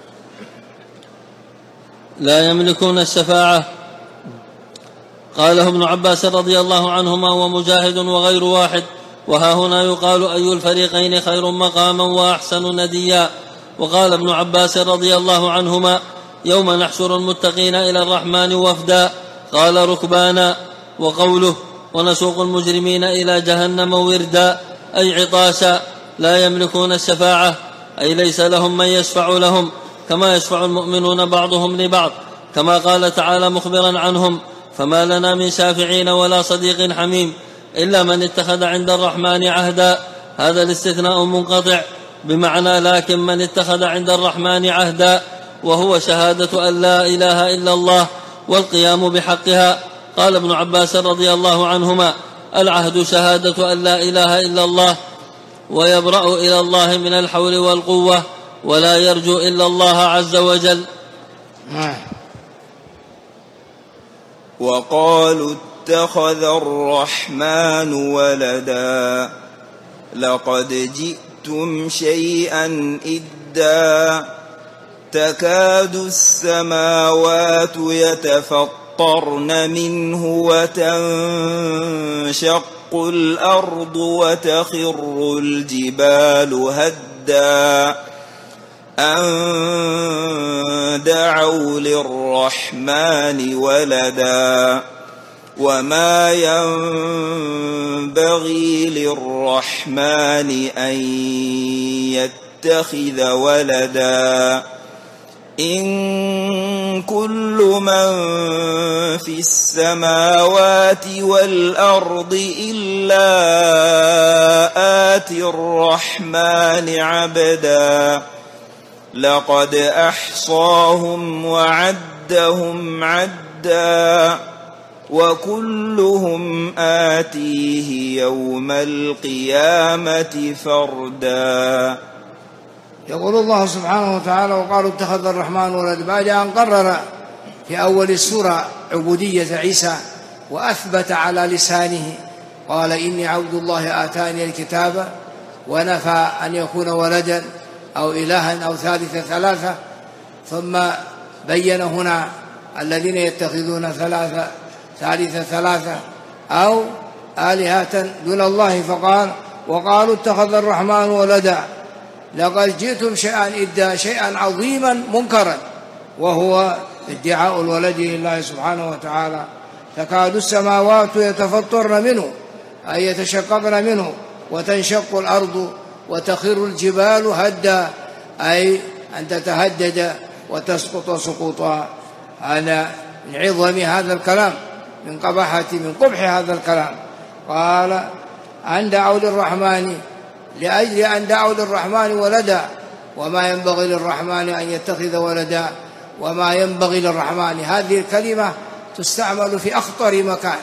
لا يملكون الشفاعة. قاله ابن عباس رضي الله عنهما ومجاهد وغير واحد. وها هنا يقال أي الفريقين خير مقاما وأحسن نديا. وقال ابن عباس رضي الله عنهما يوم نحشر المتقين إلى الرحمن وفدا، قال ركبانا. وقوله ونسوق المجرمين إلى جهنم وردا أي عطاشا، لا يملكون الشفاعة، أي ليس لهم من يشفع لهم كما يشفع المؤمنون بعضهم لبعض، كما قال تعالى مخبرا عنهم فما لنا من شافعين ولا صديق حميم إلا من اتخذ عند الرحمن عهدا. هذا الاستثناء منقطع بمعنى لكن من اتخذ عند الرحمن عهدا، وهو شهادة أن لا إله إلا الله والقيام بحقها. قال ابن عباس رضي الله عنهما العهد شهادة أن لا إله إلا الله، ويبرأ إلى الله من الحول والقوة ولا يرجو إلا الله عز وجل. وقالوا اتخذ الرحمن ولدا لقد جئتم شيئا إدا تكاد السماوات يتفطرن منه وتنشق الأرض وتخر الجبال هدا أن دعوا للرحمن ولدا وما ينبغي للرحمن أن يتخذ ولدا إن كل من في السماوات والأرض إلا آتي الرحمن عبدا لقد أحصاهم وعدهم عدا وكلهم آتيه يوم القيامة فردا. يقول الله سبحانه وتعالى وقالوا اتخذ الرحمن ولدا، بعد أن قرر في أول السورة عبودية عيسى وأثبت على لسانه قال إني عبد الله آتاني الكتاب ونفى أن يكون ولدا أو إلها أو ثالث ثلاثة، ثم بين هنا الذين يتخذون ثالث ثلاثة أو آلهة دون الله، فقال وقالوا اتخذ الرحمن ولدا لقد جئتم شيئا إدا، شيئا عظيما منكرا، وهو ادعاء الولد لله سبحانه وتعالى. تكاد السماوات يتفطرن منه أي يتشققن منه، وتنشق الأرض وتخر الجبال هدا أي أن تتهدد وتسقط سقوطا. هذا من عظم هذا الكلام، من قبح هذا الكلام. قال أن دعوا للرحمن لأجل أن دعوا للرحمن ولدا، وما ينبغي للرحمن أن يتخذ ولدا، وما ينبغي للرحمن. هذه الكلمة تستعمل في أخطر مكان،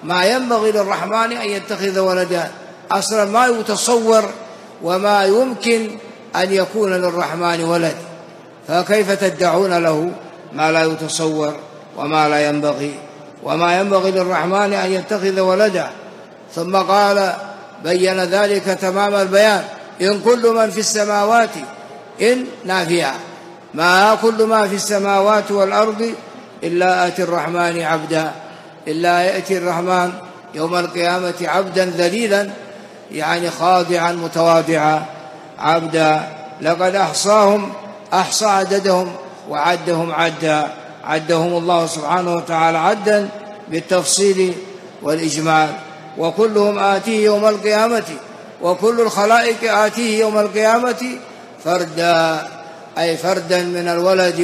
ما ينبغي للرحمن أن يتخذ ولدا، أصلا ما يتصور وما يمكن أن يكون للرحمن ولد، فكيف تدعون له ما لا يتصور وما لا ينبغي؟ وما ينبغي للرحمن أن يتخذ ولدا. ثم قال بين ذلك تمام البيان: إن كل من في السماوات، إن نافعة، ما كل ما في السماوات والأرض إلا آتي الرحمن عبدا، إلا يأتي الرحمن يوم القيامة عبدا ذليلا، يعني خاضعا متواضعا عبدا. لقد أحصاهم، أحصى عددهم وعدهم عدا، عدهم الله سبحانه وتعالى عدا بالتفصيل والإجمال. وكلهم آتيه يوم القيامة، وكل الخلائق آتيه يوم القيامة فردا، أي فردا من الولد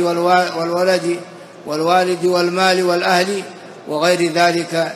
والوالد والمال والأهل وغير ذلك.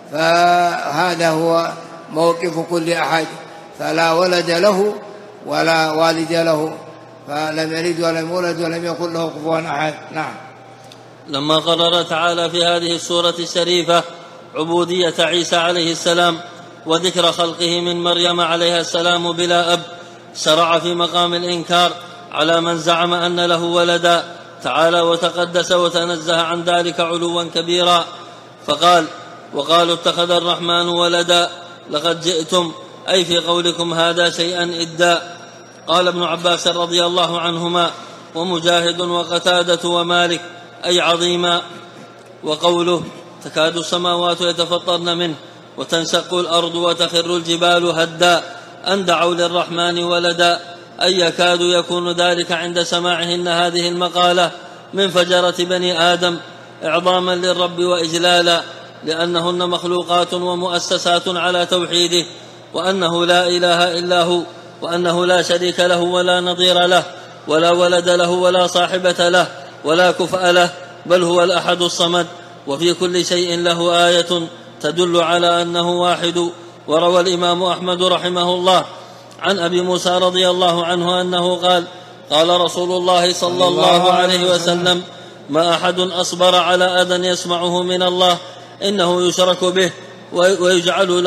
فهذا هو موقف كل أحد، فلا ولد له ولا والد له، فلم يلد ولم يولد ولم يكن له كفوا أحد. نعم. لما قرر تعالى في هذه السورة الشريفة عبودية عيسى عليه السلام وذكر خلقه من مريم عليها السلام بلا أب، شرع في مقام الإنكار على من زعم أن له ولدا، تعالى وتقدس وتنزه عن ذلك علوا كبيرا، فقال: وقالوا اتخذ الرحمن ولدا لقد جئتم، أي في قولكم هذا شيئا إدا. قال ابن عباس رضي الله عنهما ومجاهد وقتادة ومالك: أي عظيما. وقوله تكاد السماوات يتفطرن منه وتنشق الأرض وتخر الجبال هدا أن دعوا للرحمن ولدا، أي يكاد يكون ذلك عند سماعهن هذه المقالة من فجرة بني آدم إعظاما للرب وإجلالا، لأنهن مخلوقات ومؤسسات على توحيده، وأنه لا إله إلا هو، وأنه لا شريك له ولا نظير له، ولا ولد له ولا صاحبة له ولا كفء له، بل هو الأحد الصمد، وفي كل شيء له آية تدل على أنه واحد. وروى الإمام أحمد رحمه الله عن أبي موسى رضي الله عنه أنه قال: قال رسول الله صلى الله عليه وسلم: ما أحد أصبر على أذى يسمعه من الله إنه يشرك به ويجعل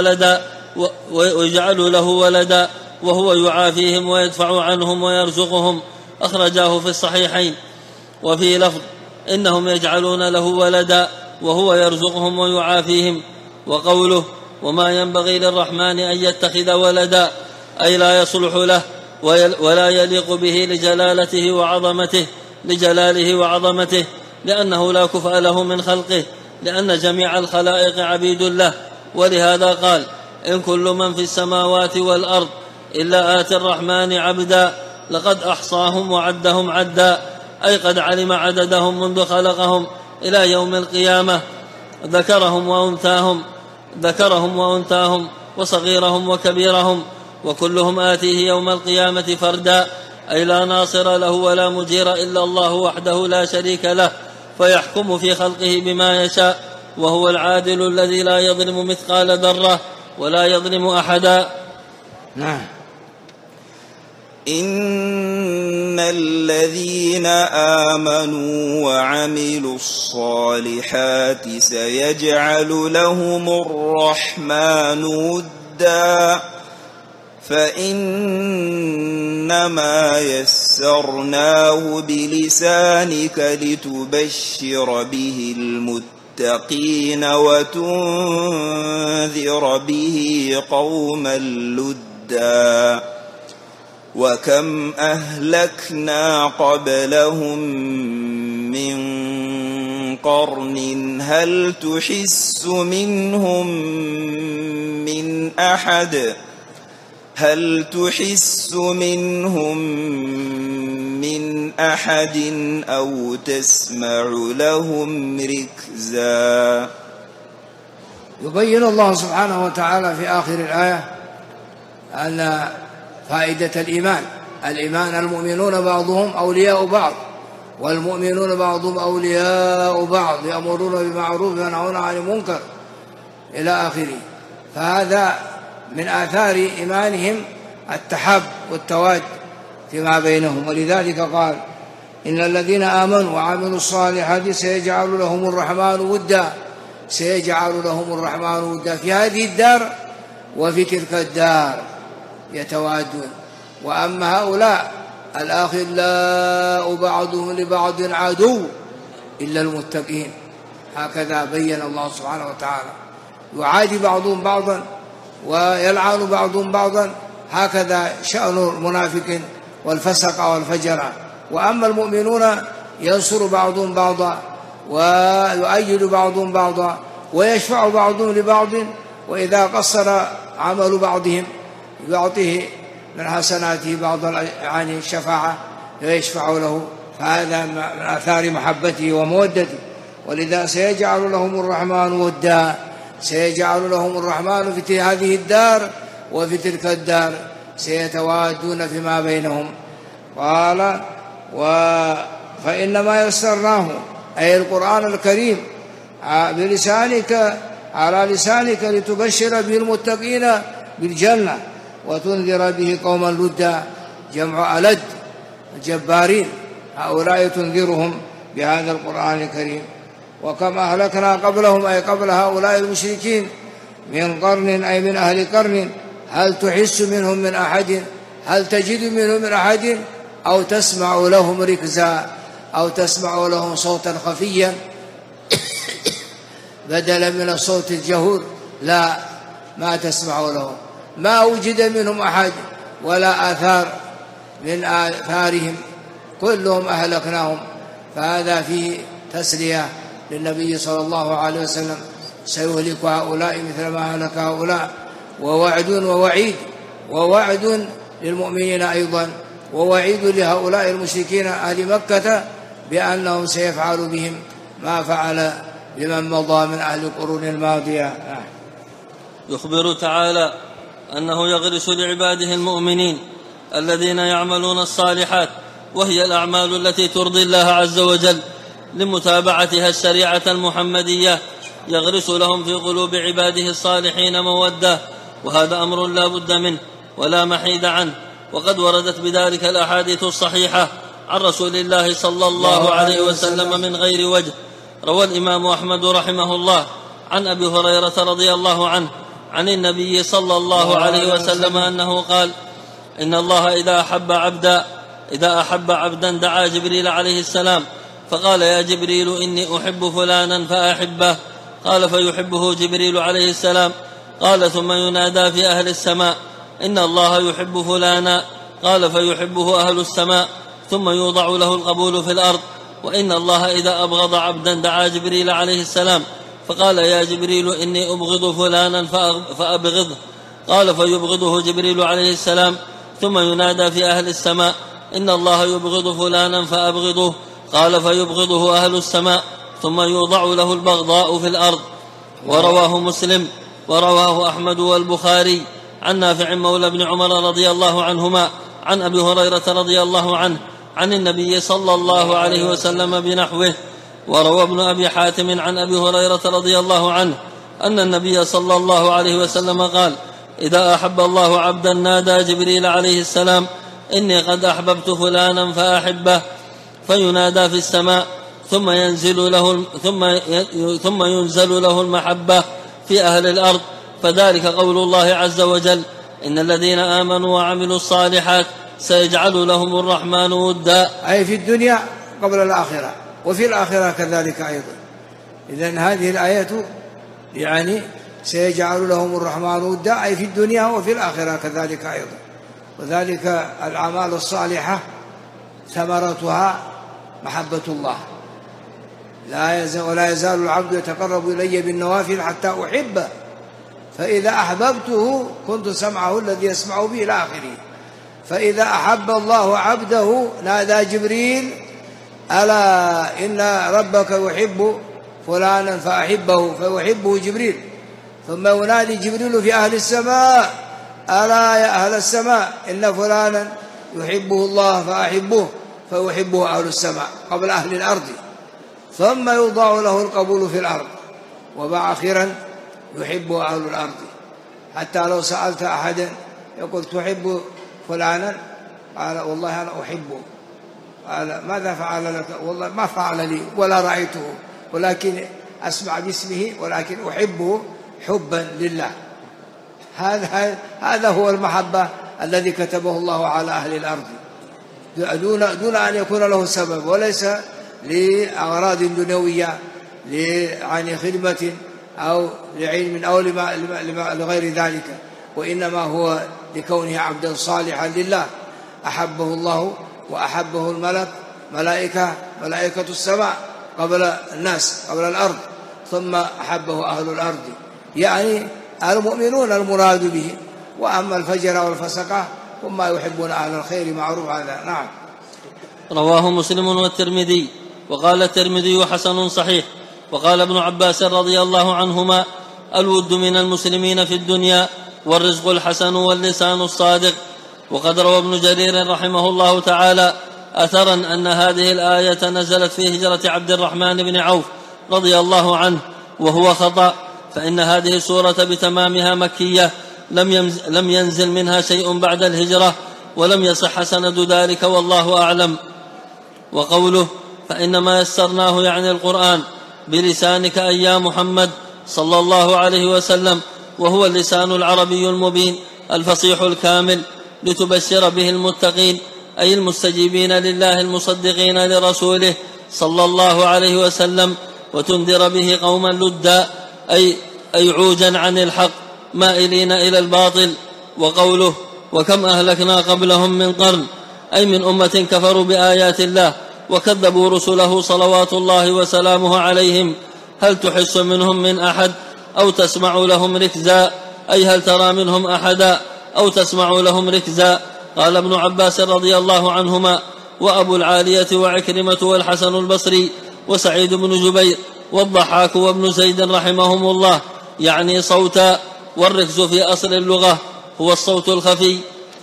له ولدا وهو يعافيهم ويدفع عنهم ويرزقهم، أخرجاه في الصحيحين. وفي لفظ: إنهم يجعلون له ولدا وهو يرزقهم ويعافيهم. وقوله: وما ينبغي للرحمن أن يتخذ ولدا، أي لا يصلح له ولا يليق به لجلاله وعظمته، لأنه لا كفء له من خلقه، لأن جميع الخلائق عبيد له. ولهذا قال: إن كل من في السماوات والأرض إلا آتي الرحمن عبدا لقد أحصاهم وعدهم عدا، أي قد علم عددهم منذ خلقهم إلى يوم القيامة، ذكرهم وأنثاهم وصغيرهم وكبيرهم، وكلهم آتيه يوم القيامة فردا، أي لا ناصر له ولا مجير إلا الله وحده لا شريك له، فيحكم في خلقه بما يشاء، وهو العادل الذي لا يظلم مثقال ذرة ولا يظلم أحدا. نعم. إن الذين آمنوا وعملوا الصالحات سيجعل لهم الرحمن ودا، فإنما يسرناه بلسانك لتبشر به المتقين وتنذر به قوما لدا. وكم أهلكنا قبلهم من قرن هل تحس منهم من أحد أو تسمع لهم ركزا. يبين الله سبحانه وتعالى في آخر الآية أن فائدة الإيمان المؤمنون بعضهم أولياء بعض، والمؤمنون بعضهم أولياء بعض، يأمرون بالمعروف وينهون عن المنكر إلى آخره. فهذا من آثار إيمانهم التحاب والتواد فيما بينهم. ولذلك قال: إن الذين آمنوا وعملوا الصالحات سيجعل لهم الرحمن ودا، سيجعل لهم الرحمن ودا في هذه الدار وفي تلك الدار يتوادون. وأما هؤلاء الأخلاء بعضهم لبعض عدو إلا المتقين، هكذا بين الله سبحانه وتعالى، يعادي بعضهم بعضا ويلعن بعضهم بعضا، هكذا شأن المنافق والفسق والفجر. وأما المؤمنون ينصر بعضهم بعضا ويؤيد بعضهم بعضا ويشفع بعضهم لبعض، وإذا قصر عمل بعضهم يعطيه من حسناته بعض يعني الشفاعة ويشفع له، فهذا من آثار محبته ومودته. ولذا سيجعل لهم الرحمن ودا، سيجعل لهم الرحمن في هذه الدار وفي تلك الدار، سيتوادون فيما بينهم. قال فإنما يسرناه أي القرآن الكريم بلسانك على لسانك لتبشر به المتقين بالجنة وتنذر به قوما لدا، جمع ألد الجبارين، هؤلاء تنذرهم بهذا القرآن الكريم. وكم أهلكنا قبلهم أي قبل هؤلاء المشركين من قرن أي من أهل قرن، هل تحس منهم من أحد، هل تجد منهم من أحد، أو تسمع لهم ركزا، أو تسمع لهم صوتا خفيا بدلا من الصوت الجهور، لا، ما تسمع لهم، ما وجد منهم أحد ولا آثار من آثارهم، كلهم أهلكناهم. فهذا فيه تسلية للنبي صلى الله عليه وسلم، سيهلك هؤلاء مثل ما هلك هؤلاء، ووعد ووعيد، ووعد للمؤمنين أيضا، ووعيد لهؤلاء المشركين أهل مكة بأنهم سيفعل بهم ما فعل بمن مضى من أهل القرون الماضية. يخبر تعالى أنه يغرس لعباده المؤمنين الذين يعملون الصالحات، وهي الأعمال التي ترضي الله عز وجل لمتابعتها الشريعة المحمدية، يغرس لهم في قلوب عباده الصالحين مودة، وهذا أمر لا بد منه ولا محيد عنه. وقد وردت بذلك الأحاديث الصحيحة عن رسول الله صلى الله عليه وسلم من غير وجه. روى الإمام أحمد رحمه الله عن أبي هريرة رضي الله عنه عن النبي صلى الله عليه وسلم أنه قال: إن الله إذا أحب عبدا دعا جبريل عليه السلام فقال: يا جبريل إني أحب فلانا فأحبه. قال: فيحبه جبريل عليه السلام. قال: ثم ينادى في أهل السماء: إن الله يحب فلانا. قال: فيحبه أهل السماء، ثم يوضع له القبول في الأرض. وإن الله إذا أبغض عبدا دعا جبريل عليه السلام فقال: يا جبريل إني أبغض فلانا فأبغضه. قال: فيبغضه جبريل عليه السلام، ثم ينادى في أهل السماء: إن الله يبغض فلانا فأبغضه. قال: فيبغضه أهل السماء، ثم يوضع له البغضاء في الأرض. ورواه مسلم ورواه أحمد والبخاري عن نافع مولى بن عمر رضي الله عنهما عن أبي هريرة رضي الله عنه عن النبي صلى الله عليه وسلم بنحوه. وروى ابن أبي حاتم عن أبي هريرة رضي الله عنه أن النبي صلى الله عليه وسلم قال: إذا أحب الله عبدا نادى جبريل عليه السلام: إني قد أحببت فلانا فأحبه. فينادى في السماء، ثم ينزل له المحبة في أهل الأرض. فذلك قول الله عز وجل: إن الذين آمنوا وعملوا الصالحات سيجعل لهم الرحمن ودا، أي في الدنيا قبل الآخرة، وفي الآخرة كذلك أيضا. إذن هذه الآية يعني سيجعل لهم الرحمن ودا، أي في الدنيا وفي الآخرة كذلك أيضا. وذلك الأعمال الصالحة ثمرتها محبة الله، ولا يزال العبد يتقرب إلي بالنوافل حتى أحبه، فإذا أحببته كنت سمعه الذي يسمع به إلى آخره. فإذا أحب الله عبده نادى جبريل: ألا إن ربك يحب فلانا فأحبه، فيحبه جبريل. ثم ينادي جبريل في أهل السماء: ألا يا أهل السماء إن فلانا يحبه الله فأحبه، فيحبه أهل السماء قبل أهل الأرض. ثم يوضع له القبول في الأرض، وأخيرا يحبه أهل الأرض. حتى لو سألت أحدا يقول: تحب فلانا؟ قال: والله أنا أحبه. قال: ماذا فعل لك؟ والله ما فعل لي ولا رأيته، ولكن أسمع باسمه ولكن أحبه حبا لله. هذا هو المحبة الذي كتبه الله على أهل الأرض دون أن يكون له سبب، وليس لأغراض دنيوية عن خدمة أو لعلم أو لغير ذلك، وإنما هو لكونه عبدا صالحا لله أحبه الله وأحبه ملائكة السماء قبل الناس قبل الأرض، ثم أحبه أهل الأرض يعني المؤمنون المراد به. وأما الفجر والفسقة هم ما يحبون أهل الخير، معروف هذا. نعم. رواه مسلم والترمذي. وقال الترمذي حسن صحيح. وقال ابن عباس رضي الله عنهما: الود من المسلمين في الدنيا والرزق الحسن واللسان الصادق. وقد روى ابن جرير رحمه الله تعالى أثرا أن هذه الآية نزلت في هجرة عبد الرحمن بن عوف رضي الله عنه، وهو خطأ، فإن هذه السورة بتمامها مكية، لم ينزل منها شيء بعد الهجرة، ولم يصح سند ذلك، والله أعلم. وقوله فإنما يسرناه يعني القرآن بلسانك أي يا محمد صلى الله عليه وسلم، وهو اللسان العربي المبين الفصيح الكامل، لتبشر به المتقين أي المستجيبين لله المصدقين لرسوله صلى الله عليه وسلم، وتنذر به قوما لدا أي عوجا عن الحق مائلين إلى الباطل. وقوله وكم أهلكنا قبلهم من قرن أي من أمة كفروا بآيات الله وكذبوا رسله صلوات الله وسلامه عليهم، هل تحس منهم من أحد أو تسمع لهم ركزا أي هل ترى منهم أحدا أو تسمع لهم ركزا. قال ابن عباس رضي الله عنهما وأبو العالية وعكرمة والحسن البصري وسعيد بن جبير والضحاك وابن زيد رحمهم الله يعني صوتا، والركز في أصل اللغة هو الصوت الخفي.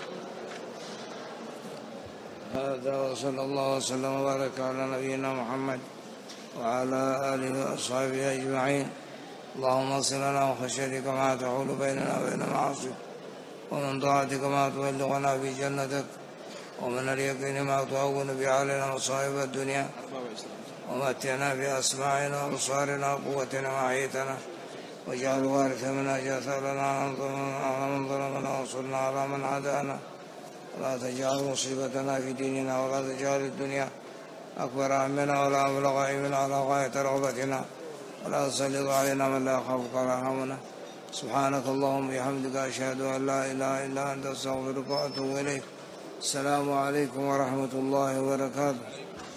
هذا وصلى الله وسلم وبارك على نبينا محمد وعلى آله وأصحابه أجمعين. اللهم اغفر لنا وخشيتك ما تحول بيننا وبين معاصيك، ومن طاعتك ما تبلغنا في جنتك، ومن اليقين ما تهون به علينا مصائب الدنيا، ومتعنا بأسماعنا وأبصارنا وقوتنا ما أحييتنا، واجعل الوارث منا اجعل ثأرنا على من ظلمنا وانصرنا على من عادانا، ولا تجعل مصيبتنا في ديننا، ولا تجعل الدنيا أكبر همنا ولا أبلغ علمنا على غاية رغبتنا، ولا تسلط علينا من لا يخافك ولا يرحمنا. سبحانك اللهم وبحمدك أشهد أن لا إله إلا أنت أستغفرك وأتوب إليك. السلام عليكم ورحمة الله وبركاته.